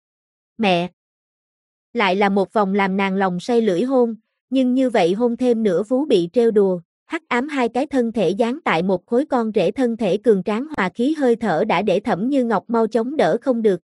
Mẹ! Lại là một vòng làm nàng lòng say lưỡi hôn, nhưng như vậy hôn thêm nữa vú bị trêu đùa, hắc ám hai cái thân thể dán tại một khối. Con rể thân thể cường tráng hòa khí hơi thở đã để Thẩm Như Ngọc mau chống đỡ không được.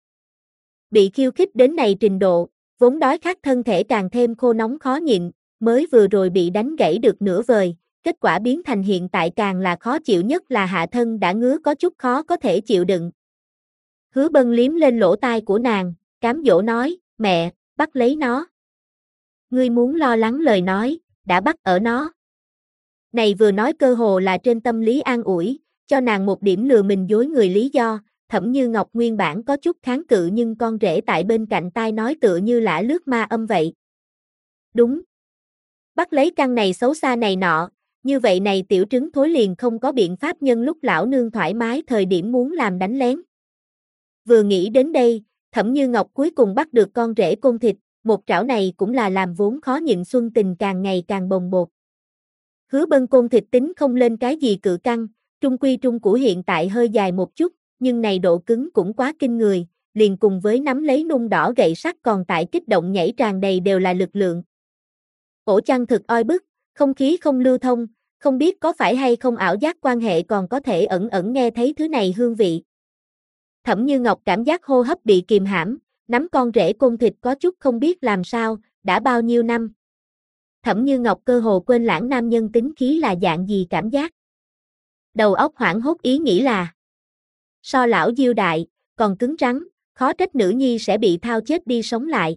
Bị khiêu khích đến này trình độ, vốn đói khát thân thể càng thêm khô nóng khó nhịn, mới vừa rồi bị đánh gãy được nửa vời, kết quả biến thành hiện tại càng là khó chịu nhất là hạ thân đã ngứa có chút khó có thể chịu đựng. Hứa Bân liếm lên lỗ tai của nàng, cám dỗ nói, mẹ, bắt lấy nó. Ngươi muốn lo lắng lời nói, đã bắt ở nó. Này vừa nói cơ hồ là trên tâm lý an ủi, cho nàng một điểm lừa mình dối người lý do. Thẩm Như Ngọc nguyên bản có chút kháng cự nhưng con rể tại bên cạnh tai nói tựa như lả lướt ma âm vậy. Đúng. Bắt lấy căn này xấu xa này nọ, như vậy này tiểu trứng thối liền không có biện pháp nhân lúc lão nương thoải mái thời điểm muốn làm đánh lén. Vừa nghĩ đến đây, Thẩm Như Ngọc cuối cùng bắt được con rể côn thịt, một trảo này cũng là làm vốn khó nhịn xuân tình càng ngày càng bồng bột. Hứa Bân côn thịt tính không lên cái gì cự căng, trung quy trung củ hiện tại hơi dài một chút, nhưng này độ cứng cũng quá kinh người, liền cùng với nắm lấy nung đỏ gậy sắt còn tại kích động nhảy tràn đầy đều là lực lượng. Ổ chăn thực oi bức, không khí không lưu thông, không biết có phải hay không ảo giác quan hệ còn có thể ẩn ẩn nghe thấy thứ này hương vị. Thẩm Như Ngọc cảm giác hô hấp bị kìm hãm, nắm con rể côn thịt có chút không biết làm sao, đã bao nhiêu năm. Thẩm Như Ngọc cơ hồ quên lãng nam nhân tính khí là dạng gì cảm giác. Đầu óc hoảng hốt ý nghĩ là so lão Diêu đại, còn cứng rắn, khó trách nữ nhi sẽ bị thao chết đi sống lại.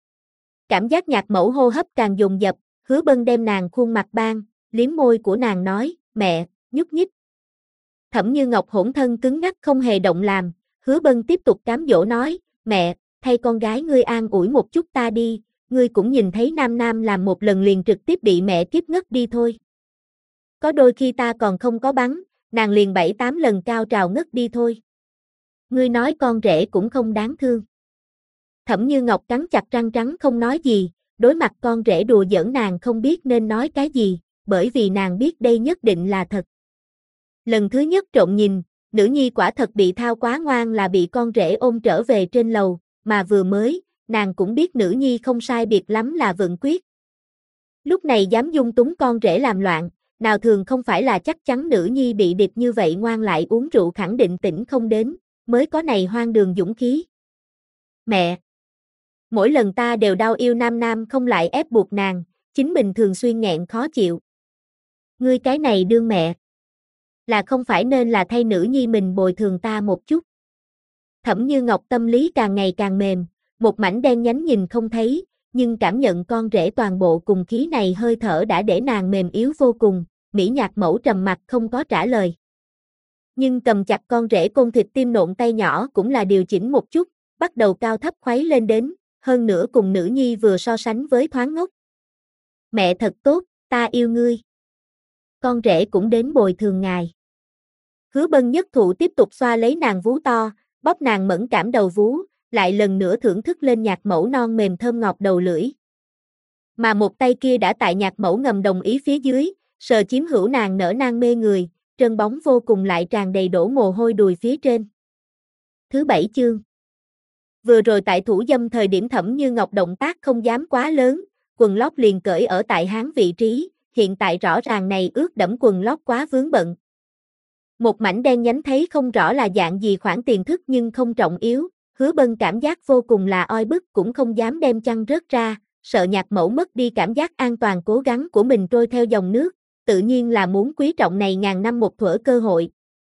Cảm giác Nhạc Mẫu hô hấp càng dồn dập, Hứa Bân đem nàng khuôn mặt ban, liếm môi của nàng nói, mẹ, nhúc nhích. Thẩm Như Ngọc hỗn thân cứng ngắc không hề động làm, Hứa Bân tiếp tục cám dỗ nói, mẹ, thay con gái ngươi an ủi một chút ta đi, ngươi cũng nhìn thấy Nam Nam làm một lần liền trực tiếp bị mẹ kiếp ngất đi thôi. Có đôi khi ta còn không có bắn, nàng liền 7-8 lần cao trào ngất đi thôi. Ngươi nói con rể cũng không đáng thương. Thẩm Như Ngọc cắn chặt răng trắng không nói gì, đối mặt con rể đùa giỡn nàng không biết nên nói cái gì, bởi vì nàng biết đây nhất định là thật. Lần thứ nhất trộm nhìn, nữ nhi quả thật bị thao quá ngoan là bị con rể ôm trở về trên lầu, mà vừa mới, nàng cũng biết nữ nhi không sai biệt lắm là Vận Quyết. Lúc này dám dung túng con rể làm loạn, nào thường không phải là chắc chắn nữ nhi bị địch như vậy ngoan lại uống rượu khẳng định tỉnh không đến, mới có này hoang đường dũng khí. Mẹ! Mỗi lần ta đều đau yêu Nam Nam không lại ép buộc nàng, chính mình thường xuyên nghẹn khó chịu. Ngươi cái này đương mẹ. Là không phải nên là thay nữ nhi mình bồi thường ta một chút. Thẩm Như Ngọc tâm lý càng ngày càng mềm, một mảnh đen nhánh nhìn không thấy, nhưng cảm nhận con rể toàn bộ cùng khí này hơi thở đã để nàng mềm yếu vô cùng, Mỹ Nhạc Mẫu trầm mặt không có trả lời. Nhưng cầm chặt con rể côn thịt tim nộn tay nhỏ cũng là điều chỉnh một chút, bắt đầu cao thấp khuấy lên đến, hơn nữa cùng nữ nhi vừa so sánh với thoáng ngốc. Mẹ thật tốt, ta yêu ngươi. Con rể cũng đến bồi thường ngài. Hứa Bân nhất thụ tiếp tục xoa lấy nàng vú to, bóp nàng mẫn cảm đầu vú, lại lần nữa thưởng thức lên Nhạc Mẫu non mềm thơm ngọt đầu lưỡi. Mà một tay kia đã tại Nhạc Mẫu ngầm đồng ý phía dưới, sờ chiếm hữu nàng nở nang mê người, trơn bóng vô cùng lại tràn đầy đổ mồ hôi đùi phía trên. Thứ 7 chương. Vừa rồi tại thủ dâm thời điểm Thẩm Như Ngọc động tác không dám quá lớn, quần lót liền cởi ở tại háng vị trí, hiện tại rõ ràng này ướt đẫm quần lót quá vướng bận. Một mảnh đen nhánh thấy không rõ là dạng gì khoản tiền thức nhưng không trọng yếu, Hứa Bân cảm giác vô cùng là oi bức cũng không dám đem chăn rớt ra, sợ Nhạc Mẫu mất đi cảm giác an toàn cố gắng của mình trôi theo dòng nước, tự nhiên là muốn quý trọng này ngàn năm một thuở cơ hội.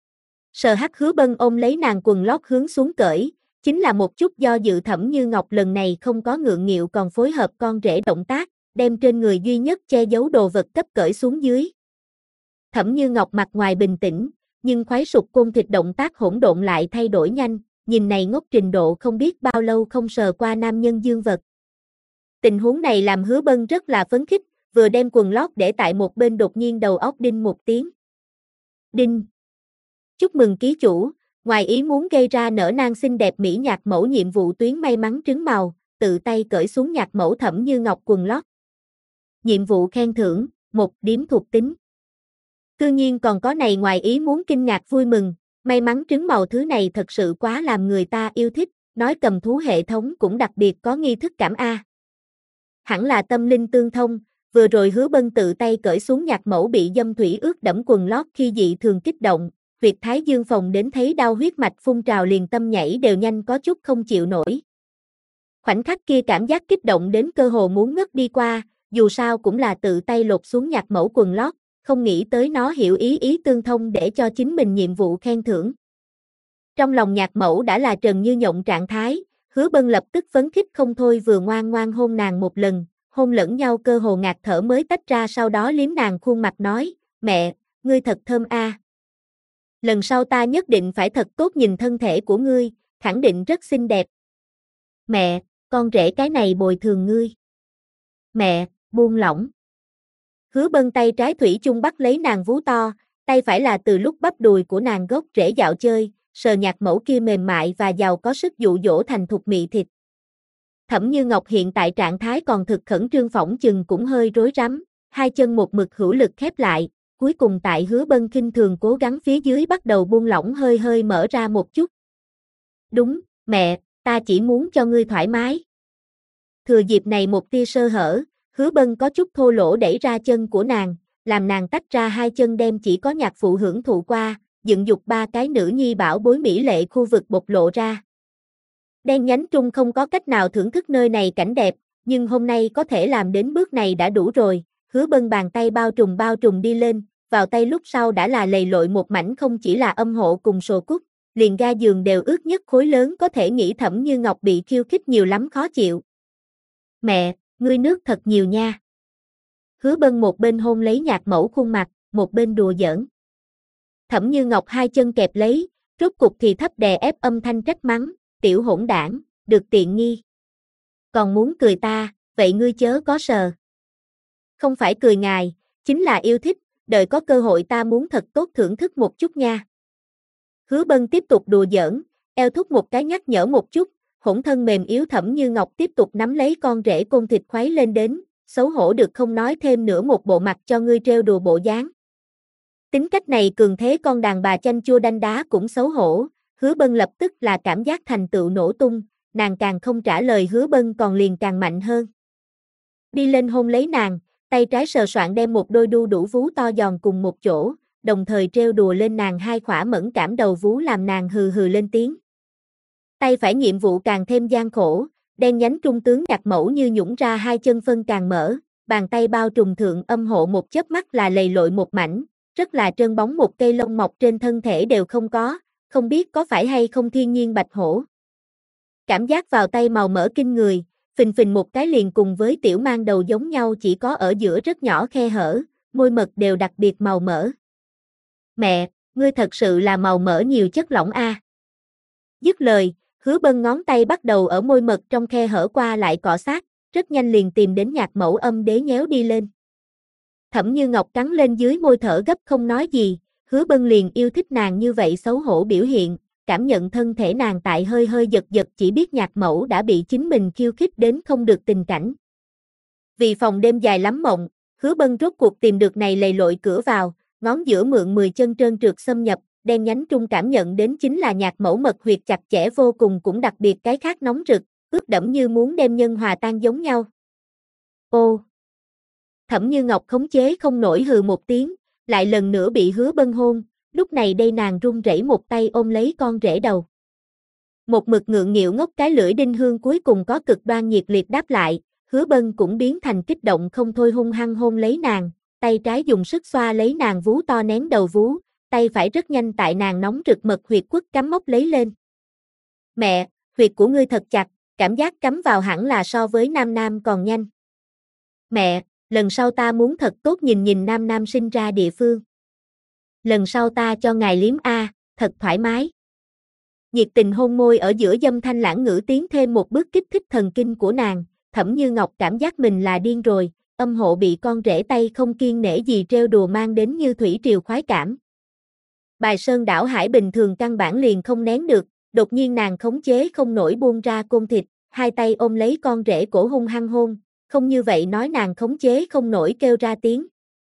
Sờ hắc Hứa Bân ôm lấy nàng quần lót hướng xuống cởi, chính là một chút do dự. Thẩm Như Ngọc lần này không có ngượng nghịu còn phối hợp con rể động tác, đem trên người duy nhất che giấu đồ vật cấp cởi xuống dưới. Thẩm Như Ngọc mặt ngoài bình tĩnh, nhưng khoái sụp côn thịt động tác hỗn độn lại thay đổi nhanh, nhìn này ngốc trình độ không biết bao lâu không sờ qua nam nhân dương vật. Tình huống này làm Hứa Bân rất là phấn khích, vừa đem quần lót để tại một bên đột nhiên đầu óc đinh một tiếng. Đinh. Chúc mừng ký chủ, ngoài ý muốn gây ra nở nang xinh đẹp mỹ nhạc mẫu nhiệm vụ tuyến may mắn trứng màu, tự tay cởi xuống nhạc mẫu Thẩm Như Ngọc quần lót. Nhiệm vụ khen thưởng, 1 điểm thuộc tính. Cư nhiên còn có này ngoài ý muốn kinh ngạc vui mừng, may mắn trứng màu thứ này thật sự quá làm người ta yêu thích, nói cầm thú hệ thống cũng đặc biệt có nghi thức cảm A. Hẳn là tâm linh tương thông, vừa rồi Hứa Bân tự tay cởi xuống nhạc mẫu bị dâm thủy ướt đẫm quần lót khi dị thường kích động, huyệt thái dương phòng đến thấy đau huyết mạch phun trào liền tâm nhảy đều nhanh có chút không chịu nổi. Khoảnh khắc kia cảm giác kích động đến cơ hồ muốn ngất đi qua, dù sao cũng là tự tay lột xuống nhạc mẫu quần lót, không nghĩ tới nó hiểu ý tương thông để cho chính mình nhiệm vụ khen thưởng. Trong lòng nhạc mẫu đã là trần như nhộng trạng thái, Hứa Bân lập tức phấn khích không thôi vừa ngoan ngoan hôn nàng một lần, hôn lẫn nhau cơ hồ ngạt thở mới tách ra sau đó liếm nàng khuôn mặt nói, mẹ, ngươi thật thơm a. Lần sau ta nhất định phải thật tốt nhìn thân thể của ngươi, khẳng định rất xinh đẹp. Mẹ, con rể cái này bồi thường ngươi. Mẹ, buông lỏng. Hứa Bân tay trái thủy chung bắt lấy nàng vú to, tay phải là từ lúc bắp đùi của nàng gốc rễ dạo chơi, sờ nhạc mẫu kia mềm mại và giàu có sức dụ dỗ thành thục mị thịt. Thẩm Như Ngọc hiện tại trạng thái còn thực khẩn trương phỏng chừng cũng hơi rối rắm, hai chân một mực hữu lực khép lại, cuối cùng tại Hứa Bân khinh thường cố gắng phía dưới bắt đầu buông lỏng hơi hơi mở ra một chút. Đúng, mẹ, ta chỉ muốn cho ngươi thoải mái. Thừa dịp này một tia sơ hở, Hứa Bân có chút thô lỗ đẩy ra chân của nàng, làm nàng tách ra hai chân đem chỉ có nhạc phụ hưởng thụ qua, dựng dục ba cái nữ nhi bảo bối mỹ lệ khu vực bộc lộ ra. Đen nhánh trung không có cách nào thưởng thức nơi này cảnh đẹp, nhưng hôm nay có thể làm đến bước này đã đủ rồi, Hứa Bân bàn tay bao trùm đi lên, vào tay lúc sau đã là lầy lội một mảnh không chỉ là âm hộ cùng sồ cúc, liền ga giường đều ướt nhất khối lớn có thể nghĩ Thẩm Như Ngọc bị khiêu khích nhiều lắm khó chịu. Mẹ, ngươi nước thật nhiều nha. Hứa Bân một bên hôn lấy nhạc mẫu khuôn mặt, một bên đùa giỡn. Thẩm Như Ngọc hai chân kẹp lấy, rốt cục thì thấp đè ép âm thanh trách mắng, tiểu hỗn đảng, được tiện nghi. Còn muốn cười ta, vậy ngươi chớ có sờ. Không phải cười ngài, chính là yêu thích, đợi có cơ hội ta muốn thật tốt thưởng thức một chút nha. Hứa Bân tiếp tục đùa giỡn, eo thúc một cái nhắc nhở một chút, hỗn thân mềm yếu Thẩm Như Ngọc tiếp tục nắm lấy con rể côn thịt khuấy lên đến, xấu hổ được không nói thêm nữa một bộ mặt cho ngươi trêu đùa bộ dáng. Tính cách này cường thế con đàn bà chanh chua đanh đá cũng xấu hổ, Hứa Bân lập tức là cảm giác thành tựu nổ tung, nàng càng không trả lời Hứa Bân còn liền càng mạnh hơn. Đi lên hôn lấy nàng, tay trái sờ soạng đem một đôi đu đủ vú to giòn cùng một chỗ, đồng thời trêu đùa lên nàng hai khỏa mẫn cảm đầu vú làm nàng hừ hừ lên tiếng. Tay phải nhiệm vụ càng thêm gian khổ, đen nhánh trung tướng nhạc mẫu như nhũng ra hai chân phân càng mở, bàn tay bao trùm thượng âm hộ một chớp mắt là lầy lội một mảnh, rất là trơn bóng một cây lông mọc trên thân thể đều không có, không biết có phải hay không thiên nhiên bạch hổ. Cảm giác vào tay màu mỡ kinh người, phình phình một cái liền cùng với tiểu mang đầu giống nhau chỉ có ở giữa rất nhỏ khe hở, môi mật đều đặc biệt màu mỡ. Mẹ, ngươi thật sự là màu mỡ nhiều chất lỏng a. Dứt lời, Hứa Bân ngón tay bắt đầu ở môi mật trong khe hở qua lại cọ sát, rất nhanh liền tìm đến nhạc mẫu âm đế nhéo đi lên. Thẩm Như Ngọc cắn lên dưới môi thở gấp không nói gì, Hứa Bân liền yêu thích nàng như vậy xấu hổ biểu hiện, cảm nhận thân thể nàng tại hơi hơi giật giật chỉ biết nhạc mẫu đã bị chính mình khiêu khích đến không được tình cảnh. Vì phòng đêm dài lắm mộng, Hứa Bân rốt cuộc tìm được này lầy lội cửa vào, ngón giữa mượn 10 chân trơn trượt xâm nhập, đen nhánh trung cảm nhận đến chính là nhạc mẫu mật huyệt chặt chẽ vô cùng cũng đặc biệt cái khác nóng rực, ướt đẫm như muốn đem nhân hòa tan giống nhau. Ô! Thẩm Như Ngọc khống chế không nổi hừ một tiếng, lại lần nữa bị Hứa Bân hôn, lúc này đây nàng run rẩy một tay ôm lấy con rể đầu. Một mực ngượng nghịu ngốc cái lưỡi đinh hương cuối cùng có cực đoan nhiệt liệt đáp lại, Hứa Bân cũng biến thành kích động không thôi hung hăng hôn lấy nàng, tay trái dùng sức xoa lấy nàng vú to nén đầu vú, tay phải rất nhanh tại nàng nóng rực mật huyệt quất cắm móc lấy lên. Mẹ, huyệt của ngươi thật chặt, cảm giác cắm vào hẳn là so với nam nam còn nhanh. Mẹ, lần sau ta muốn thật tốt nhìn nhìn nam nam sinh ra địa phương. Lần sau ta cho ngài liếm a, thật thoải mái. nhiệt tình hôn môi ở giữa dâm thanh lãng ngữ tiến thêm một bước kích thích thần kinh của nàng, Thẩm Như Ngọc cảm giác mình là điên rồi, âm hộ bị con rể tay không kiêng nể gì trêu đùa mang đến như thủy triều khoái cảm. Bài sơn đảo hải bình thường căn bản liền không nén được, đột nhiên nàng khống chế không nổi buông ra côn thịt, hai tay ôm lấy con rể cổ hung hăng hôn, không như vậy nói nàng khống chế không nổi kêu ra tiếng.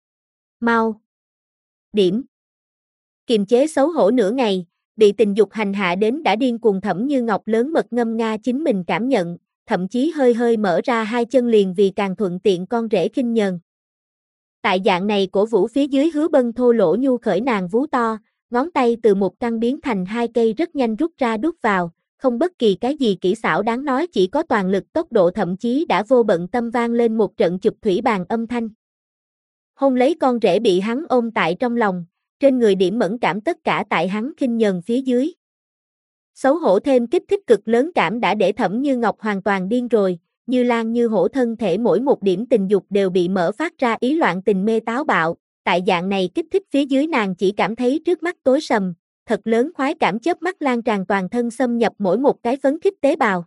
Mau! Điểm! Kiềm chế xấu hổ nửa ngày, bị tình dục hành hạ đến đã điên cuồng Thẩm Như Ngọc lớn mật ngâm nga chính mình cảm nhận, thậm chí hơi hơi mở ra hai chân liền vì càng thuận tiện con rể khinh nhờn. Tại dạng này cổ vũ phía dưới Hứa Bân thô lỗ nhu khởi nàng vú to, ngón tay từ một căn biến thành hai cây rất nhanh rút ra đút vào, không bất kỳ cái gì kỹ xảo đáng nói, chỉ có toàn lực tốc độ, thậm chí đã vô bận tâm vang lên một trận chụp thủy bàn âm thanh. Hôn lấy con rể bị hắn ôm tại trong lòng, trên người điểm mẫn cảm tất cả tại hắn khinh nhờn phía dưới. Xấu hổ thêm kích thích cực lớn cảm đã để Thẩm Như Ngọc hoàn toàn điên rồi, như lan như hổ thân thể mỗi một điểm tình dục đều bị mở phát ra ý loạn tình mê táo bạo, tại dạng này kích thích phía dưới nàng chỉ cảm thấy trước mắt tối sầm, thật lớn khoái cảm chớp mắt lan tràn toàn thân xâm nhập mỗi một cái phấn khích tế bào.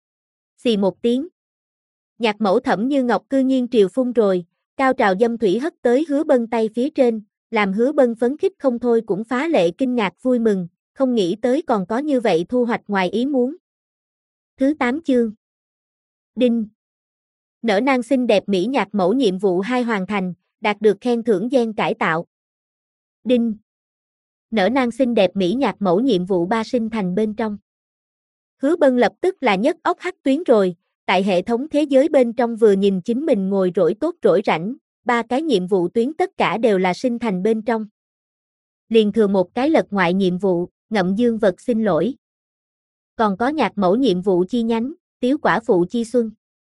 Xì một tiếng. Nhạc mẫu Thẩm Như Ngọc cư nhiên triều phun rồi, cao trào dâm thủy hất tới Hứa Bân tay phía trên, làm Hứa Bân phấn khích không thôi cũng phá lệ kinh ngạc vui mừng, không nghĩ tới còn có như vậy thu hoạch ngoài ý muốn. Thứ 8 chương. Đinh. Nở nang xinh đẹp mỹ nhạc mẫu nhiệm vụ 2 hoàn thành, đạt được khen thưởng gen cải tạo. Đinh. Nở nang xinh đẹp mỹ nhạc mẫu nhiệm vụ 3 sinh thành bên trong. Hứa Bân lập tức là nhấc óc hắc tuyến rồi, tại hệ thống thế giới bên trong vừa nhìn chính mình ngồi rỗi tốt rỗi rảnh, 3 cái nhiệm vụ tuyến tất cả đều là sinh thành bên trong. Liền thừa một cái lật ngoại nhiệm vụ, ngậm dương vật xin lỗi. Còn có nhạc mẫu nhiệm vụ chi nhánh, tiếu quả phụ chi xuân.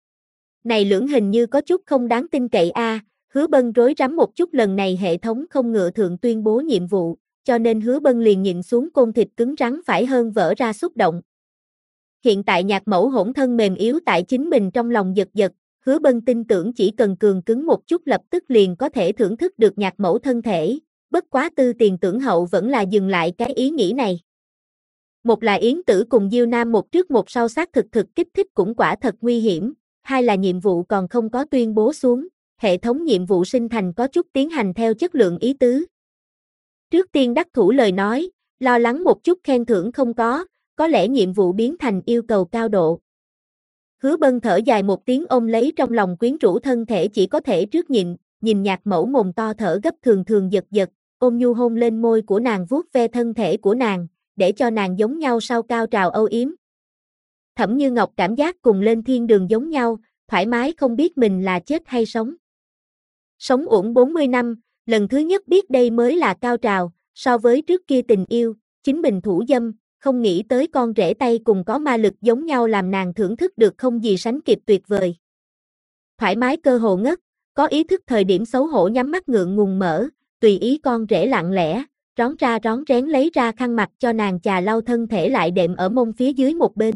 Này lưỡng hình như có chút không đáng tin cậy a. Hứa Bân rối rắm một chút, lần này hệ thống không ngựa thượng tuyên bố nhiệm vụ, cho nên Hứa Bân liền nhìn xuống côn thịt cứng rắn phải hơn vỡ ra xúc động. Hiện tại nhạc mẫu hỗn thân mềm yếu tại chính mình trong lòng giật giật, Hứa Bân tin tưởng chỉ cần cường cứng một chút lập tức liền có thể thưởng thức được nhạc mẫu thân thể, bất quá tư tiền tưởng hậu vẫn là dừng lại cái ý nghĩ này. Một là Yến Tử cùng Diêu Nam một trước một sau xác thực kích thích cũng quả thật nguy hiểm, hai là nhiệm vụ còn không có tuyên bố xuống, hệ thống nhiệm vụ sinh thành có chút tiến hành theo chất lượng ý tứ. Trước tiên đắc thủ lời nói, lo lắng một chút khen thưởng không có lẽ nhiệm vụ biến thành yêu cầu cao độ. Hứa Bân thở dài một tiếng ôm lấy trong lòng quyến rũ thân thể chỉ có thể trước nhìn nhạc mẫu mồm to thở gấp thường thường giật giật, ôm nhu hôn lên môi của nàng vuốt ve thân thể của nàng, để cho nàng giống nhau sau cao trào âu yếm. Thẩm Như Ngọc cảm giác cùng lên thiên đường giống nhau, thoải mái không biết mình là chết hay sống. Sống uổng 40 năm, lần thứ nhất biết đây mới là cao trào, so với trước kia tình yêu, chính mình thủ dâm, không nghĩ tới con rể tay cùng có ma lực giống nhau làm nàng thưởng thức được không gì sánh kịp tuyệt vời. Thoải mái cơ hồ ngất, có ý thức thời điểm xấu hổ nhắm mắt ngượng ngùng mở, tùy ý con rể lặng lẽ, rón ra rón rén lấy ra khăn mặt cho nàng chà lau thân thể lại đệm ở mông phía dưới một bên.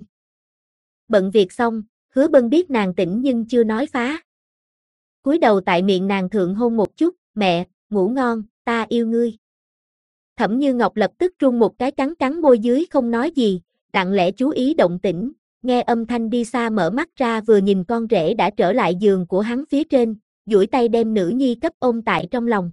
Bận việc xong, Hứa Bân biết nàng tỉnh nhưng chưa nói phá. Cúi đầu tại miệng nàng thượng hôn một chút, mẹ, ngủ ngon, ta yêu ngươi. Thẩm Như Ngọc lập tức run một cái cắn môi dưới không nói gì, lặng lẽ chú ý động tĩnh, nghe âm thanh đi xa mở mắt ra vừa nhìn con rể đã trở lại giường của hắn phía trên, duỗi tay đem nữ nhi cấp ôm tại trong lòng.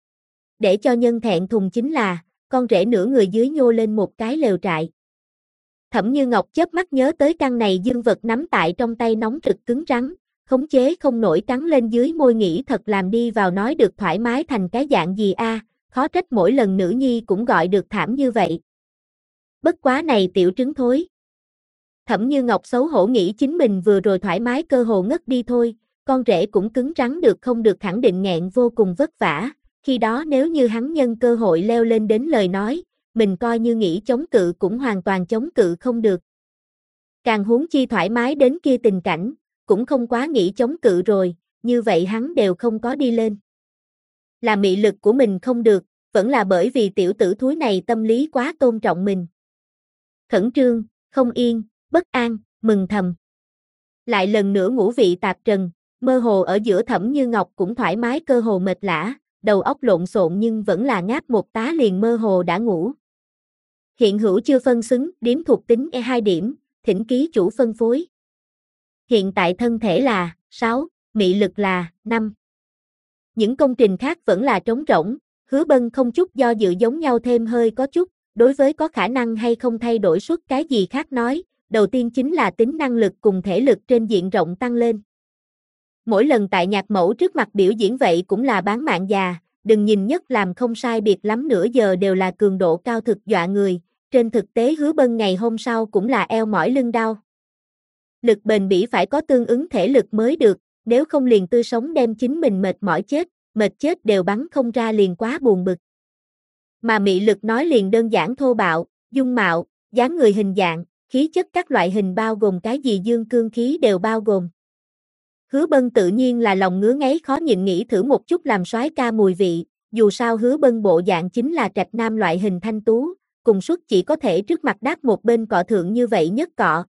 Để cho nhân thẹn thùng chính là, con rể nửa người dưới nhô lên một cái lều trại. Thẩm Như Ngọc chớp mắt nhớ tới căn này dương vật nắm tại trong tay nóng rực cứng rắn, khống chế không nổi cắn lên dưới môi nghĩ thật làm đi vào nói được thoải mái thành cái dạng gì a, khó trách mỗi lần nữ nhi cũng gọi được thảm như vậy. Bất quá này tiểu trứng thối. Thẩm Như Ngọc xấu hổ nghĩ chính mình vừa rồi thoải mái cơ hồ ngất đi thôi, con rể cũng cứng rắn được không được khẳng định nghẹn vô cùng vất vả, khi đó nếu như hắn nhân cơ hội leo lên đến lời nói, mình coi như nghĩ chống cự cũng hoàn toàn chống cự không được. Càng huống chi thoải mái đến kia tình cảnh, cũng không quá nghĩ chống cự rồi, như vậy hắn đều không có đi lên. Là mị lực của mình không được, vẫn là bởi vì tiểu tử thúi này tâm lý quá tôn trọng mình. Khẩn trương, không yên, bất an, mừng thầm. Lại lần nữa ngũ vị tạp trần, mơ hồ ở giữa Thẩm Như Ngọc cũng thoải mái cơ hồ mệt lả, đầu óc lộn xộn nhưng vẫn là ngáp một tá liền mơ hồ đã ngủ. Hiện hữu chưa phân xứng, điểm thuộc tính E2 điểm, thỉnh ký chủ phân phối. Hiện tại thân thể là 6, mị lực là 5. Những công trình khác vẫn là trống rỗng, Hứa Bân không chút do dự giống nhau thêm hơi có chút, đối với có khả năng hay không thay đổi suốt cái gì khác nói, đầu tiên chính là tính năng lực cùng thể lực trên diện rộng tăng lên. Mỗi lần tại nhạc mẫu trước mặt biểu diễn vậy cũng là bán mạng già, đừng nhìn nhất làm không sai biệt lắm nửa giờ đều là cường độ cao thực dọa người, trên thực tế Hứa Bân ngày hôm sau cũng là eo mỏi lưng đau. Lực bền bỉ phải có tương ứng thể lực mới được, nếu không liền tươi sống đem chính mình mệt mỏi mệt chết đều bắn không ra liền quá buồn bực. Mà mị lực nói liền đơn giản thô bạo, dung mạo, dáng người hình dạng, khí chất các loại hình bao gồm cái gì dương cương khí đều bao gồm. Hứa Bân tự nhiên là lòng ngứa ngáy khó nhịn nghĩ thử một chút làm soái ca mùi vị, dù sao Hứa Bân bộ dạng chính là trạch nam loại hình thanh tú, cùng suất chỉ có thể trước mặt đáp một bên cọ thượng như vậy nhất cọ.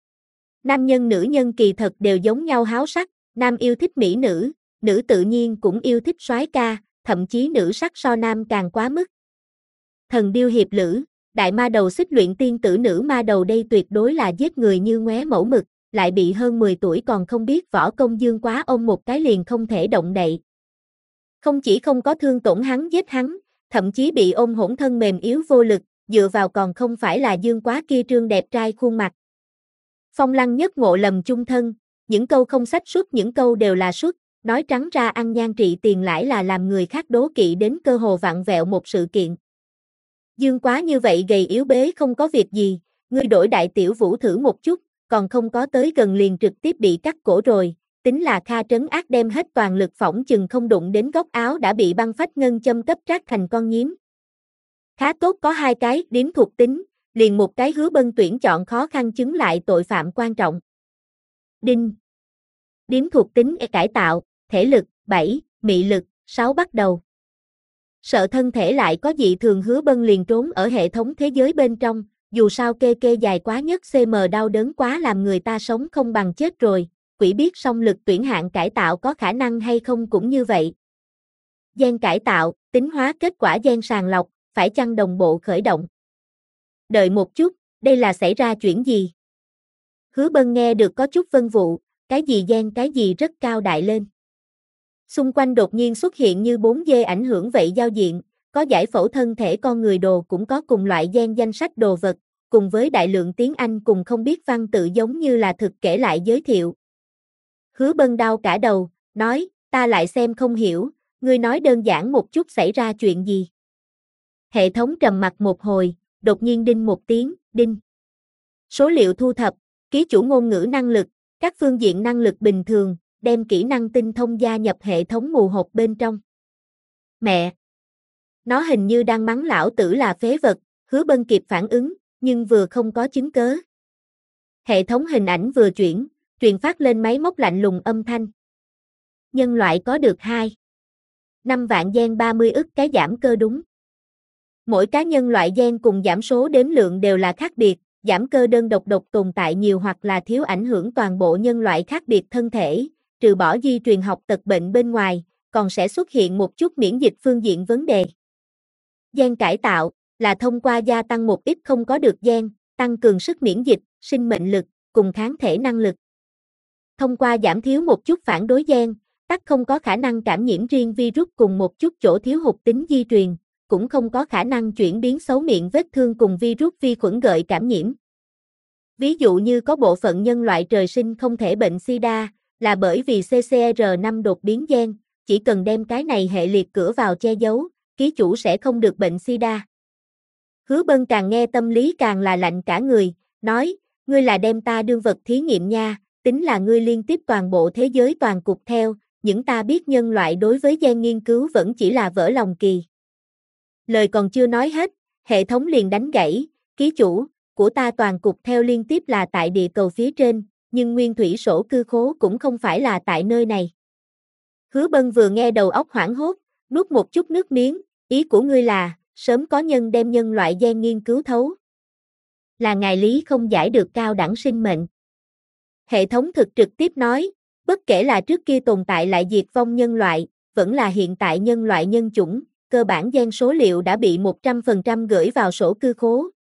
Nam nhân nữ nhân kỳ thật đều giống nhau háo sắc, nam yêu thích mỹ nữ, nữ tự nhiên cũng yêu thích soái ca, thậm chí nữ sắc so nam càng quá mức. Thần điêu hiệp lữ, đại ma đầu xích luyện tiên tử nữ ma đầu đây tuyệt đối là giết người như ngoé mẫu mực, lại bị hơn 10 tuổi còn không biết võ công dương quá ôm một cái liền không thể động đậy. Không chỉ không có thương tổn hắn giết hắn, thậm chí bị ôm hỗn thân mềm yếu vô lực, dựa vào còn không phải là dương quá kia trương đẹp trai khuôn mặt. Phong Lăng nhất ngộ lầm chung thân, những câu không sách suốt những câu đều là suốt, nói trắng ra ăn nhan trị tiền lãi là làm người khác đố kỵ đến cơ hồ vặn vẹo một sự kiện. Dương quá như vậy gầy yếu bế không có việc gì, ngươi đổi đại tiểu vũ thử một chút, còn không có tới gần liền trực tiếp bị cắt cổ rồi, tính là Kha trấn ác đem hết toàn lực phỏng chừng không đụng đến góc áo đã bị băng phách ngân châm cấp trát thành con nhím. Khá tốt có 2 cái điểm thuộc tính, liền một cái Hứa Bân tuyển chọn khó khăn chứng lại tội phạm quan trọng. Đinh. Điểm thuộc tính cải tạo, thể lực 7, mị lực 6 bắt đầu. Sợ thân thể lại có dị thường Hứa Bân liền trốn ở hệ thống thế giới bên trong, dù sao kê dài quá nhất cm đau đớn quá làm người ta sống không bằng chết rồi, quỷ biết song lực tuyển hạng cải tạo có khả năng hay không cũng như vậy. Gen cải tạo, tính hóa kết quả gen sàng lọc, phải chăng đồng bộ khởi động. Đợi một chút, đây là xảy ra chuyện gì? Hứa Bân nghe được có chút vân vụ, cái gì gen cái gì rất cao đại lên. Xung quanh đột nhiên xuất hiện như 4D ảnh hưởng vậy giao diện, có giải phẫu thân thể con người đồ cũng có cùng loại gen danh sách đồ vật, cùng với đại lượng tiếng Anh cùng không biết văn tự giống như là thực kể lại giới thiệu. Hứa Bân đau cả đầu, nói, ta lại xem không hiểu, ngươi nói đơn giản một chút xảy ra chuyện gì. Hệ thống trầm mặc một hồi, đột nhiên đinh một tiếng, đinh. Số liệu thu thập, ký chủ ngôn ngữ năng lực, các phương diện năng lực bình thường, đem kỹ năng tinh thông gia nhập hệ thống mù hộp bên trong. Mẹ! Nó hình như đang mắng lão tử là phế vật, Hứa Bân kịp phản ứng, nhưng vừa không có chứng cớ. Hệ thống hình ảnh vừa truyền phát lên máy móc lạnh lùng âm thanh. Nhân loại có được 5 vạn gen 30 ức cái giảm cơ đúng. Mỗi cá nhân loại gen cùng giảm số đếm lượng đều là khác biệt, giảm cơ đơn độc tồn tại nhiều hoặc là thiếu ảnh hưởng toàn bộ nhân loại khác biệt thân thể, trừ bỏ di truyền học tật bệnh bên ngoài, còn sẽ xuất hiện một chút miễn dịch phương diện vấn đề. Gen cải tạo là thông qua gia tăng một ít không có được gen, tăng cường sức miễn dịch, sinh mệnh lực, cùng kháng thể năng lực. Thông qua giảm thiếu một chút phản đối gen, tắc không có khả năng cảm nhiễm riêng virus cùng một chút chỗ thiếu hụt tính di truyền, cũng không có khả năng chuyển biến xấu miệng vết thương cùng virus vi khuẩn gợi cảm nhiễm. Ví dụ như có bộ phận nhân loại trời sinh không thể bệnh SIDA, là bởi vì CCR5 đột biến gen, chỉ cần đem cái này hệ liệt cửa vào che giấu, ký chủ sẽ không được bệnh SIDA. Hứa Bân càng nghe tâm lý càng là lạnh cả người, nói, ngươi là đem ta đương vật thí nghiệm nha, tính là ngươi liên tiếp toàn bộ thế giới toàn cục theo, những ta biết nhân loại đối với gen nghiên cứu vẫn chỉ là vỡ lòng kỳ. Lời còn chưa nói hết, hệ thống liền đánh gãy, ký chủ của ta toàn cục theo liên tiếp là tại địa cầu phía trên, nhưng nguyên thủy sổ cư khố cũng không phải là tại nơi này. Hứa Bân vừa nghe đầu óc hoảng hốt, nuốt một chút nước miếng, ý của ngươi là, sớm có nhân đem nhân loại gen nghiên cứu thấu. Là ngài lý không giải được cao đẳng sinh mệnh. Hệ thống thực trực tiếp nói, bất kể là trước kia tồn tại lại diệt vong nhân loại, vẫn là hiện tại nhân loại nhân chủng, cơ bản gen số liệu đã bị 100% gửi vào sổ cư khố,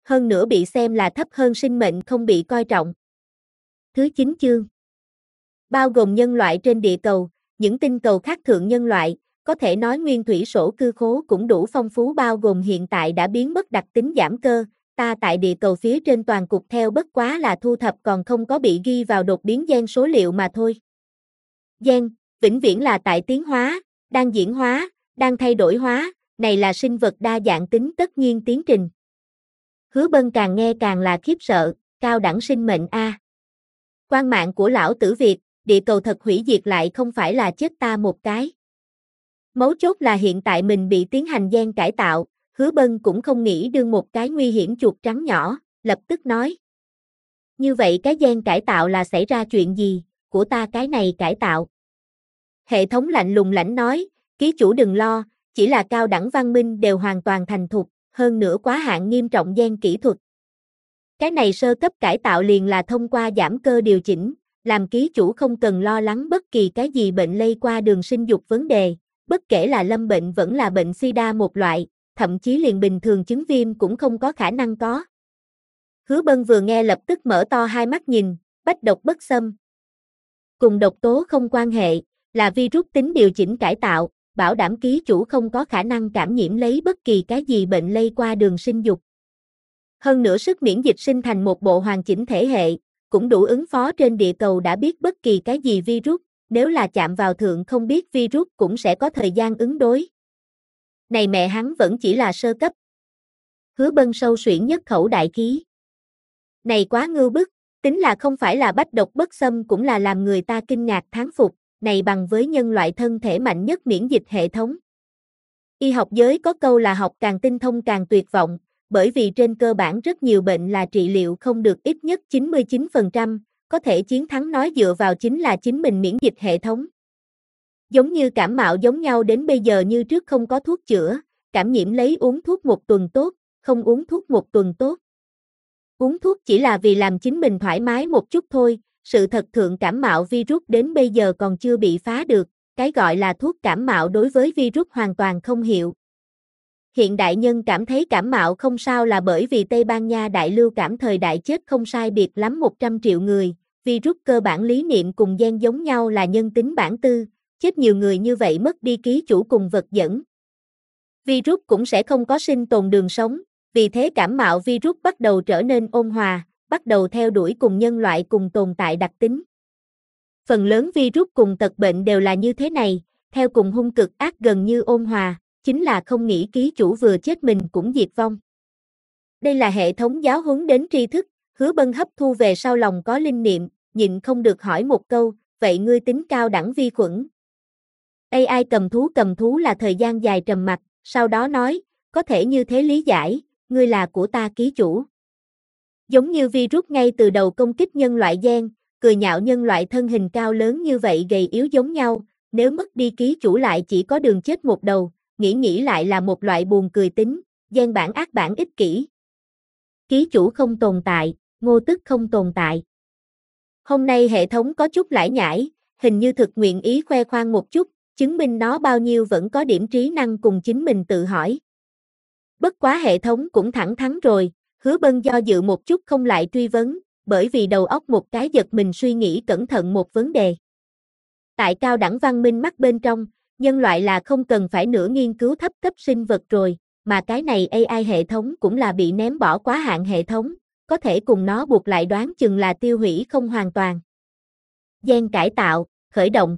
hơn nữa bị xem là thấp hơn sinh mệnh không bị coi trọng. Thứ 9 chương. Bao gồm nhân loại trên địa cầu, những tinh cầu khác thượng nhân loại, có thể nói nguyên thủy sổ cư khố cũng đủ phong phú bao gồm hiện tại đã biến mất đặc tính giảm cơ, ta tại địa cầu phía trên toàn cục theo bất quá là thu thập còn không có bị ghi vào đột biến gen số liệu mà thôi. Gen, vĩnh viễn là tại tiến hóa, đang diễn hóa, đang thay đổi hóa, này là sinh vật đa dạng tính tất nhiên tiến trình. Hứa Bân càng nghe càng là khiếp sợ, cao đẳng sinh mệnh a. Quan mạng của lão tử Việt, địa cầu thật hủy diệt lại không phải là chết ta một cái. Mấu chốt là hiện tại mình bị tiến hành gen cải tạo, Hứa Bân cũng không nghĩ đương một cái nguy hiểm chuột trắng nhỏ, lập tức nói. Như vậy cái gen cải tạo là xảy ra chuyện gì, của ta cái này cải tạo. Hệ thống lạnh lùng lãnh nói, ký chủ đừng lo, chỉ là cao đẳng văn minh đều hoàn toàn thành thục, hơn nữa quá hạn nghiêm trọng gen kỹ thuật. Cái này sơ cấp cải tạo liền là thông qua giảm cơ điều chỉnh, làm ký chủ không cần lo lắng bất kỳ cái gì bệnh lây qua đường sinh dục vấn đề, bất kể là lâm bệnh vẫn là bệnh sida một loại, thậm chí liền bình thường chứng viêm cũng không có khả năng có. Hứa Bân vừa nghe lập tức mở to hai mắt nhìn, bách độc bất xâm. Cùng độc tố không quan hệ, là virus tính điều chỉnh cải tạo, bảo đảm ký chủ không có khả năng cảm nhiễm lấy bất kỳ cái gì bệnh lây qua đường sinh dục. Hơn nữa sức miễn dịch sinh thành một bộ hoàn chỉnh thể hệ, cũng đủ ứng phó trên địa cầu đã biết bất kỳ cái gì virus, nếu là chạm vào thượng không biết virus cũng sẽ có thời gian ứng đối. Này mẹ hắn vẫn chỉ là sơ cấp. Hứa Bân sâu xuyển nhất khẩu đại khí. Này quá ngưu bức, tính là không phải là bách độc bất xâm cũng là làm người ta kinh ngạc thán phục, này bằng với nhân loại thân thể mạnh nhất miễn dịch hệ thống. Y học giới có câu là học càng tinh thông càng tuyệt vọng, bởi vì trên cơ bản rất nhiều bệnh là trị liệu không được ít nhất 99%, có thể chiến thắng nói dựa vào chính là chính mình miễn dịch hệ thống. Giống như cảm mạo giống nhau đến bây giờ như trước không có thuốc chữa, cảm nhiễm lấy uống thuốc một tuần tốt, không uống thuốc một tuần tốt. Uống thuốc chỉ là vì làm chính mình thoải mái một chút thôi, sự thật thượng cảm mạo virus đến bây giờ còn chưa bị phá được, cái gọi là thuốc cảm mạo đối với virus hoàn toàn không hiệu. Hiện đại nhân cảm thấy cảm mạo không sao là bởi vì Tây Ban Nha đại lưu cảm thời đại chết không sai biệt lắm 100 triệu người, virus cơ bản lý niệm cùng gen giống nhau là nhân tính bản tư, chết nhiều người như vậy mất đi ký chủ cùng vật dẫn. Virus cũng sẽ không có sinh tồn đường sống, vì thế cảm mạo virus bắt đầu trở nên ôn hòa, bắt đầu theo đuổi cùng nhân loại cùng tồn tại đặc tính. Phần lớn virus cùng tật bệnh đều là như thế này, theo cùng hung cực ác gần như ôn hòa, chính là không nghĩ ký chủ vừa chết mình cũng diệt vong. Đây là hệ thống giáo huấn đến tri thức, Hứa Bân hấp thu về sau lòng có linh niệm, nhịn không được hỏi một câu, vậy ngươi tính cao đẳng vi khuẩn? AI cầm thú là thời gian dài trầm mặc, sau đó nói, có thể như thế lý giải, ngươi là của ta ký chủ. Giống như virus ngay từ đầu công kích nhân loại gen, cười nhạo nhân loại thân hình cao lớn như vậy gầy yếu giống nhau, nếu mất đi ký chủ lại chỉ có đường chết một đầu, nghĩ lại là một loại buồn cười tính, gen bản ác bản ích kỷ. Ký chủ không tồn tại, ngô tức không tồn tại. Hôm nay hệ thống có chút lải nhải, hình như thực nguyện ý khoe khoang một chút, chứng minh nó bao nhiêu vẫn có điểm trí năng cùng chính mình tự hỏi. Bất quá hệ thống cũng thẳng thắn rồi, Hứa Bân do dự một chút không lại truy vấn, bởi vì đầu óc một cái giật mình suy nghĩ cẩn thận một vấn đề. Tại cao đẳng văn minh mắt bên trong, nhân loại là không cần phải nữa nghiên cứu thấp cấp sinh vật rồi, mà cái này AI hệ thống cũng là bị ném bỏ quá hạn hệ thống, có thể cùng nó buộc lại đoán chừng là tiêu hủy không hoàn toàn. Gen cải tạo, khởi động.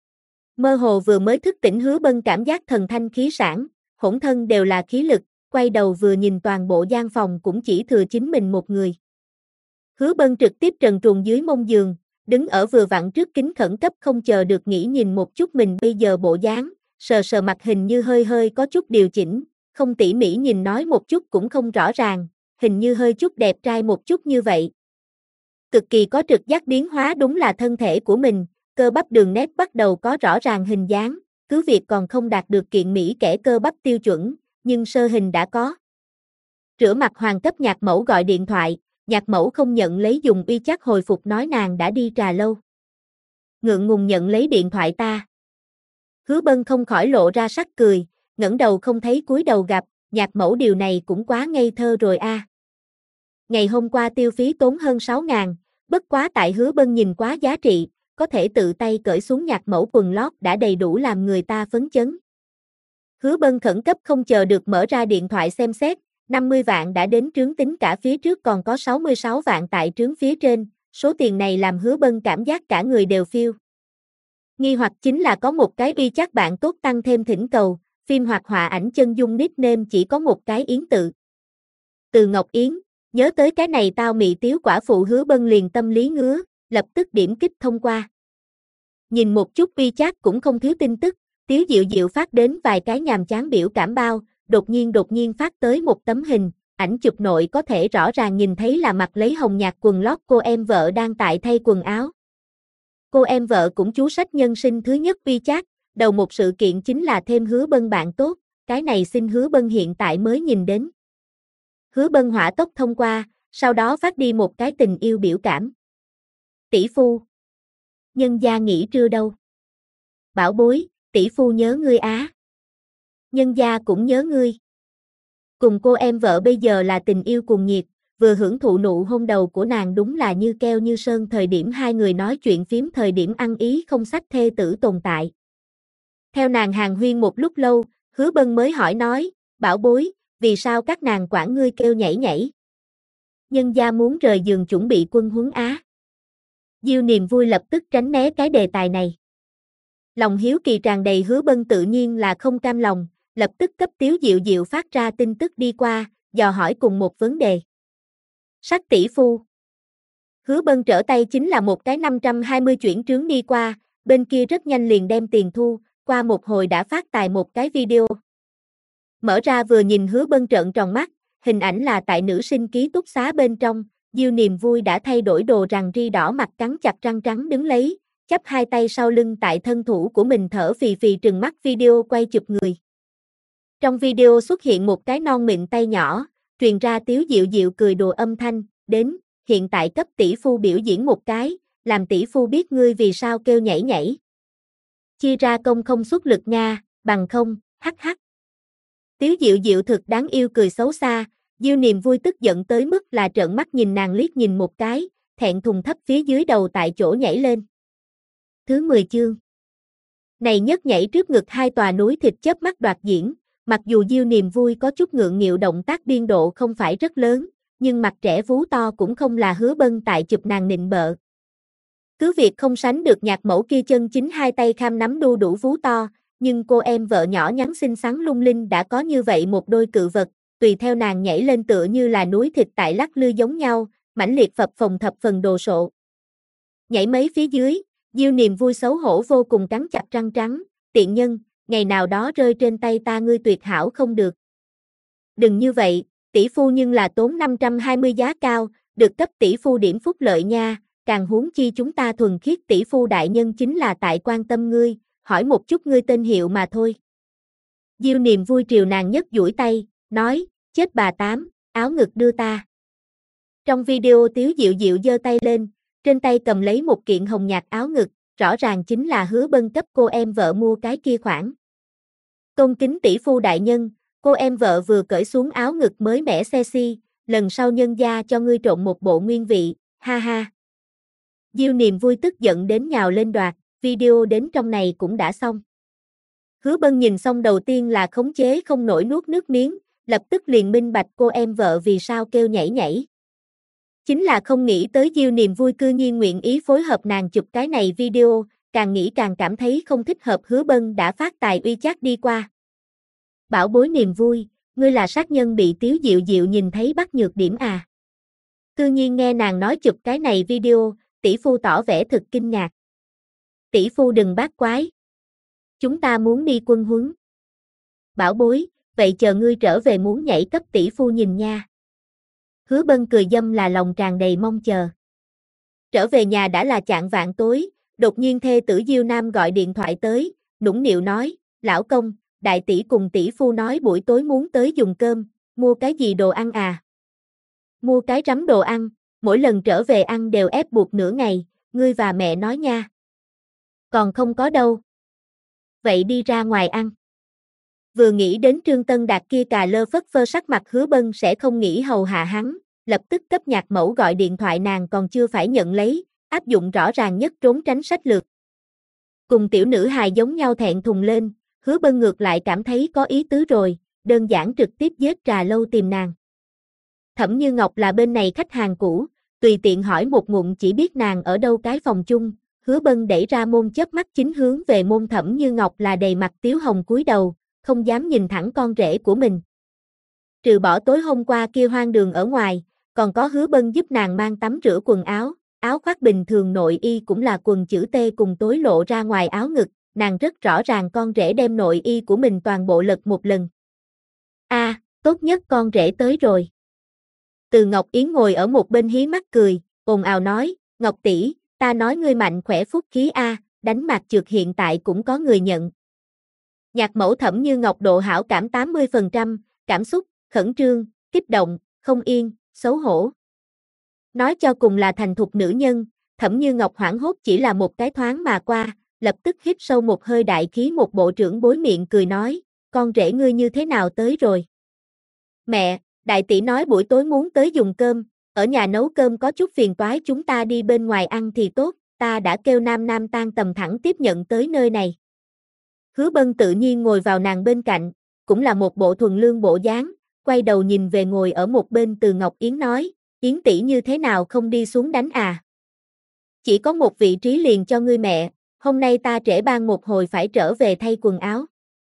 Mơ hồ vừa mới thức tỉnh Hứa Bân cảm giác thần thanh khí sản, hỗn thân đều là khí lực, quay đầu vừa nhìn toàn bộ gian phòng cũng chỉ thừa chính mình một người. Hứa Bân trực tiếp trần truồng dưới mông giường, đứng ở vừa vặn trước kính khẩn cấp không chờ được nghĩ nhìn một chút mình bây giờ bộ dáng, sờ sờ mặt hình như hơi có chút điều chỉnh, không tỉ mỉ nhìn nói một chút cũng không rõ ràng, hình như hơi chút đẹp trai một chút như vậy. Cực kỳ có trực giác biến hóa đúng là thân thể của mình, cơ bắp đường nét bắt đầu có rõ ràng hình dáng, cứ việc còn không đạt được kiện mỹ kẻ cơ bắp tiêu chuẩn, nhưng sơ hình đã có. Rửa mặt hoàn cấp nhạc mẫu gọi điện thoại, nhạc mẫu không nhận lấy dùng uy chắc hồi phục nói nàng đã đi trà lâu. Ngượng ngùng nhận lấy điện thoại ta. Hứa Bân không khỏi lộ ra sắc cười, ngẩng đầu không thấy cúi đầu gặp, nhạc mẫu điều này cũng quá ngây thơ rồi a. ngày hôm qua tiêu phí tốn hơn 6.000, bất quá tại Hứa Bân nhìn quá giá trị, có thể tự tay cởi xuống nhạc mẫu quần lót đã đầy đủ làm người ta phấn chấn. Hứa Bân khẩn cấp không chờ được mở ra điện thoại xem xét, 50 vạn đã đến trướng, tính cả phía trước còn có 66 vạn tại trướng phía trên, số tiền này làm Hứa Bân cảm giác cả người đều phiêu. Nghi hoặc chính là có một cái uy chắc bạn tốt tăng thêm thỉnh cầu, phim hoạt họa ảnh chân dung nickname chỉ có một cái Yến tự. Từ Ngọc Yến, nhớ tới cái này tao mị tiếu quả phụ, Hứa Bân liền tâm lý ngứa, lập tức điểm kích thông qua. Nhìn một chút uy chắc cũng không thiếu tin tức, Tiếu Diệu Diệu phát đến vài cái nhàm chán biểu cảm bao, đột nhiên phát tới một tấm hình, ảnh chụp nội có thể rõ ràng nhìn thấy là mặc lấy hồng nhạt quần lót cô em vợ đang tại thay quần áo. Cô em vợ cũng chú sách nhân sinh thứ nhất WeChat, đầu một sự kiện chính là thêm Hứa Bân bạn tốt, cái này xin Hứa Bân hiện tại mới nhìn đến. Hứa Bân hỏa tốc thông qua, sau đó phát đi một cái tình yêu biểu cảm. Tỷ phu. Nhân gia nghỉ trưa đâu? Bảo bối, tỷ phu nhớ ngươi á. Nhân gia cũng nhớ ngươi. Cùng cô em vợ bây giờ là tình yêu cuồng nhiệt, vừa hưởng thụ nụ hôn đầu của nàng đúng là như keo như sơn, thời điểm hai người nói chuyện phím, thời điểm ăn ý không sách thê tử tồn tại. Theo nàng hàn huyên một lúc lâu, Hứa Bân mới hỏi nói, bảo bối, vì sao các nàng quản ngươi kêu nhảy nhảy? Nhân gia muốn rời giường chuẩn bị quân huấn á. Diêu Niềm Vui lập tức tránh né cái đề tài này. Lòng hiếu kỳ tràn đầy, Hứa Bân tự nhiên là không cam lòng, lập tức cấp Tiếu Diệu Diệu phát ra tin tức đi qua, dò hỏi cùng một vấn đề. Sắc tỷ phu. Hứa Bân trở tay chính là một cái 520 chuyển trướng đi qua, bên kia rất nhanh liền đem tiền thu, qua một hồi đã phát tài một cái video. Mở ra vừa nhìn, Hứa Bân trợn tròn mắt, hình ảnh là tại nữ sinh ký túc xá bên trong, Diêu Niềm Vui đã thay đổi đồ rằn ri đỏ mặt, cắn chặt răng trắng đứng lấy, chắp hai tay sau lưng tại thân thủ của mình thở phì phì trừng mắt video quay chụp người. Trong video xuất hiện một cái non mịn tay nhỏ, truyền ra Tiếu Diệu Diệu cười đùa âm thanh, đến, hiện tại cấp tỷ phu biểu diễn một cái, làm tỷ phu biết ngươi vì sao kêu nhảy nhảy. Chia ra công không xuất lực nha, bằng không, hắc hắc. Tiếu Diệu Diệu thực đáng yêu cười xấu xa, Diêu Niềm Vui tức giận tới mức là trợn mắt nhìn nàng liếc nhìn một cái, thẹn thùng thấp phía dưới đầu tại chỗ nhảy lên. Thứ 10 chương. Này nhất nhảy trước ngực hai tòa núi thịt chớp mắt đoạt diễn, mặc dù Diêu Niềm Vui có chút ngượng nghịu, động tác biên độ không phải rất lớn, nhưng mặt trẻ vú to cũng không là Hứa Bân tại chụp nàng nịnh bợ. Cứ việc không sánh được nhạc mẫu kia chân chính hai tay kham nắm đu đủ vú to, nhưng cô em vợ nhỏ nhắn xinh xắn lung linh đã có như vậy một đôi cự vật, tùy theo nàng nhảy lên tựa như là núi thịt tại lắc lư giống nhau, mãnh liệt phập phồng thập phần đồ sộ. Nhảy mấy phía dưới, Diêu Niềm Vui xấu hổ vô cùng, cắn chặt răng trắng, tiện nhân, ngày nào đó rơi trên tay ta ngươi tuyệt hảo không được. Đừng như vậy, tỷ phu nhưng là tốn 520 giá cao, được cấp tỷ phu điểm phúc lợi nha, càng huống chi chúng ta thuần khiết tỷ phu đại nhân chính là tại quan tâm ngươi, hỏi một chút ngươi tên hiệu mà thôi. Diêu Niềm Vui triều nàng nhất duỗi tay, nói, chết bà tám, áo ngực đưa ta. Trong video Tiếu Diệu Diệu giơ tay lên, trên tay cầm lấy một kiện hồng nhạt áo ngực, rõ ràng chính là Hứa Bân cấp cô em vợ mua cái kia khoản. Tôn kính tỷ phu đại nhân, cô em vợ vừa cởi xuống áo ngực mới mẻ sexy, lần sau nhân gia cho ngươi trộn một bộ nguyên vị, ha ha. Diêu Niềm Vui tức giận đến nhào lên đoạt, video đến trong này cũng đã xong. Hứa Bân nhìn xong đầu tiên là khống chế không nổi nuốt nước miếng, lập tức liền minh bạch cô em vợ vì sao kêu nhảy nhảy. Chính là không nghĩ tới Diêu Niềm Vui cư nhiên nguyện ý phối hợp nàng chụp cái này video, càng nghĩ càng cảm thấy không thích hợp. Hứa Bân đã phát tài WeChat đi qua. Bảo bối Niềm Vui, ngươi là sát nhân bị Tiếu Diệu Diệu nhìn thấy bắt nhược điểm à? Cư nhiên nghe nàng nói chụp cái này video, tỷ phu tỏ vẻ thực kinh ngạc. Tỷ phu đừng bác quái. Chúng ta muốn đi quân huấn. Bảo bối, vậy chờ ngươi trở về muốn nhảy cấp tỷ phu nhìn nha. Hứa Bân cười dâm là lòng tràn đầy mong chờ. Trở về nhà đã là chạng vạng tối, đột nhiên thê tử Diêu Nam gọi điện thoại tới, nũng nịu nói, lão công, đại tỷ cùng tỷ phu nói buổi tối muốn tới dùng cơm, mua cái gì đồ ăn à? Mua cái rắm đồ ăn, mỗi lần trở về ăn đều ép buộc nửa ngày, ngươi và mẹ nói nha. Còn không có đâu. Vậy đi ra ngoài ăn. Vừa nghĩ đến Trương Tân Đạt kia cà lơ phất phơ sắc mặt, Hứa Bân sẽ không nghĩ hầu hạ hắn, lập tức cấp nhạc mẫu gọi điện thoại nàng còn chưa phải nhận lấy, áp dụng rõ ràng nhất trốn tránh sách lược. Cùng tiểu nữ hài giống nhau thẹn thùng lên, Hứa Bân ngược lại cảm thấy có ý tứ rồi, đơn giản trực tiếp dết trà lâu tìm nàng. Thẩm Như Ngọc là bên này khách hàng cũ, tùy tiện hỏi một ngụm chỉ biết nàng ở đâu cái phòng chung, Hứa Bân đẩy ra môn chớp mắt chính hướng về môn Thẩm Như Ngọc là đầy mặt tiếu hồng cúi đầu, không dám nhìn thẳng con rể của mình. Trừ bỏ tối hôm qua kia hoang đường ở ngoài, còn có Hứa Bân giúp nàng mang tắm rửa quần áo, áo khoác bình thường nội y cũng là quần chữ T cùng tối lộ ra ngoài áo ngực, nàng rất rõ ràng con rể đem nội y của mình toàn bộ lật một lần. Tốt nhất con rể tới rồi. Từ Ngọc Yến ngồi ở một bên hí mắt cười, ồn ào nói, Ngọc tỷ, ta nói ngươi mạnh khỏe phúc khí đánh mạc trượt hiện tại cũng có người nhận. Nhạc mẫu Thẩm Như Ngọc độ hảo cảm 80%, cảm xúc, khẩn trương, kích động, không yên, xấu hổ. Nói cho cùng là thành thục nữ nhân, Thẩm Như Ngọc hoảng hốt chỉ là một cái thoáng mà qua, lập tức hít sâu một hơi đại khí một bộ trưởng bối miệng cười nói, con rể ngươi như thế nào tới rồi? Mẹ, đại tỷ nói buổi tối muốn tới dùng cơm, ở nhà nấu cơm có chút phiền toái chúng ta đi bên ngoài ăn thì tốt, ta đã kêu Nam Nam tan tầm thẳng tiếp nhận tới nơi này. Hứa Bân tự nhiên ngồi vào nàng bên cạnh, cũng là một bộ thuần lương bộ dáng, quay đầu nhìn về ngồi ở một bên Từ Ngọc Yến nói, Yến tỷ như thế nào không đi xuống đánh à? Chỉ có một vị trí liền cho ngươi mẹ, hôm nay ta trễ ban một hồi phải trở về thay quần áo.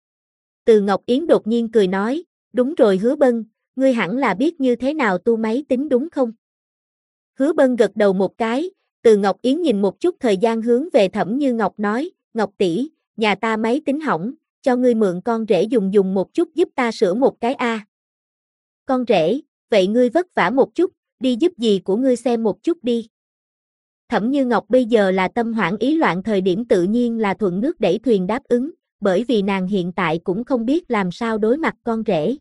Từ Ngọc Yến đột nhiên cười nói, đúng rồi Hứa Bân, ngươi hẳn là biết như thế nào tu máy tính đúng không? Hứa Bân gật đầu một cái, Từ Ngọc Yến nhìn một chút thời gian hướng về Thẩm Như Ngọc nói, Ngọc tỷ, nhà ta máy tính hỏng, cho ngươi mượn con rể dùng một chút giúp ta sửa một cái Con rể, vậy ngươi vất vả một chút, đi giúp dì của ngươi xem một chút đi. Thẩm Như Ngọc bây giờ là tâm hoảng ý loạn thời điểm tự nhiên là thuận nước đẩy thuyền đáp ứng, bởi vì nàng hiện tại cũng không biết làm sao đối mặt con rể.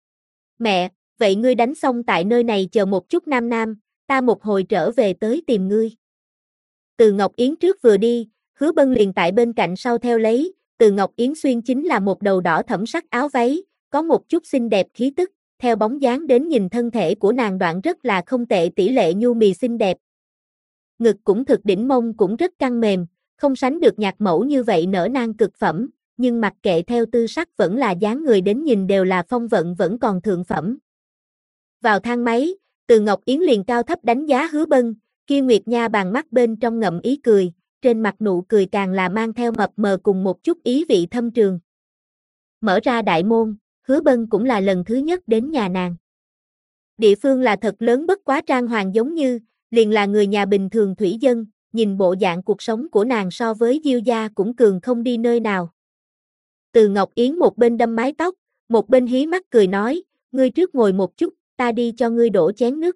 Mẹ, vậy ngươi đánh xong tại nơi này chờ một chút Nam Nam, ta một hồi trở về tới tìm ngươi. Từ Ngọc Yến trước vừa đi, Hứa Bân liền tại bên cạnh sau theo lấy, Từ Ngọc Yến xuyên chính là một đầu đỏ thẫm sắc áo váy, có một chút xinh đẹp khí tức, theo bóng dáng đến nhìn thân thể của nàng đoạn rất là không tệ tỷ lệ nhu mì xinh đẹp. Ngực cũng thực đỉnh mông cũng rất căng mềm, không sánh được nhạc mẫu như vậy nở nang cực phẩm, nhưng mặc kệ theo tư sắc vẫn là dáng người đến nhìn đều là phong vận vẫn còn thượng phẩm. Vào thang máy, Từ Ngọc Yến liền cao thấp đánh giá Hứa Bân, kia Nguyệt Nha bàn mắt bên trong ngậm ý cười, trên mặt nụ cười càng là mang theo mập mờ cùng một chút ý vị thâm trường. Mở ra đại môn, Hứa Bân cũng là lần thứ nhất đến nhà nàng. Địa phương là thật lớn bất quá trang hoàng giống như, liền là người nhà bình thường thủy dân, nhìn bộ dạng cuộc sống của nàng so với Diêu gia cũng cường không đi nơi nào. Từ Ngọc Yến một bên đâm mái tóc, một bên hí mắt cười nói, ngươi trước ngồi một chút, ta đi cho ngươi đổ chén nước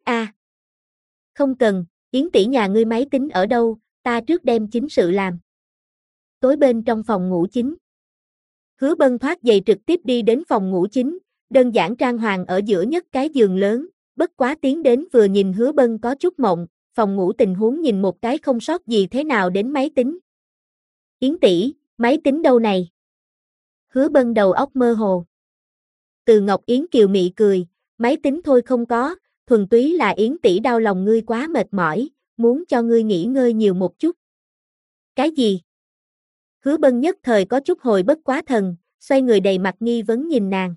Không cần, Yến tỷ nhà ngươi máy tính ở đâu, ta trước đem chính sự làm. Tối bên trong phòng ngủ chính. Hứa Bân thoát giày trực tiếp đi đến phòng ngủ chính, đơn giản trang hoàng ở giữa nhất cái giường lớn, bất quá tiến đến vừa nhìn Hứa Bân có chút mộng, phòng ngủ tình huống nhìn một cái không sót gì thế nào đến máy tính. Yến tỷ, máy tính đâu này? Hứa Bân đầu óc mơ hồ. Từ Ngọc Yến kiều mị cười, máy tính thôi không có, thuần túy là Yến tỷ đau lòng ngươi quá mệt mỏi, muốn cho ngươi nghỉ ngơi nhiều một chút. Cái gì? Hứa Bân nhất thời có chút hồi bất quá thần, xoay người đầy mặt nghi vấn nhìn nàng.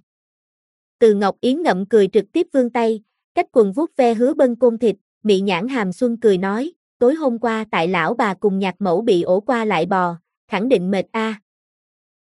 Từ Ngọc Yến ngậm cười trực tiếp vươn tay, cách quần vuốt ve Hứa Bân côn thịt, mị nhãn hàm xuân cười nói, tối hôm qua tại lão bà cùng nhạc mẫu bị ổ qua lại bò, khẳng định mệt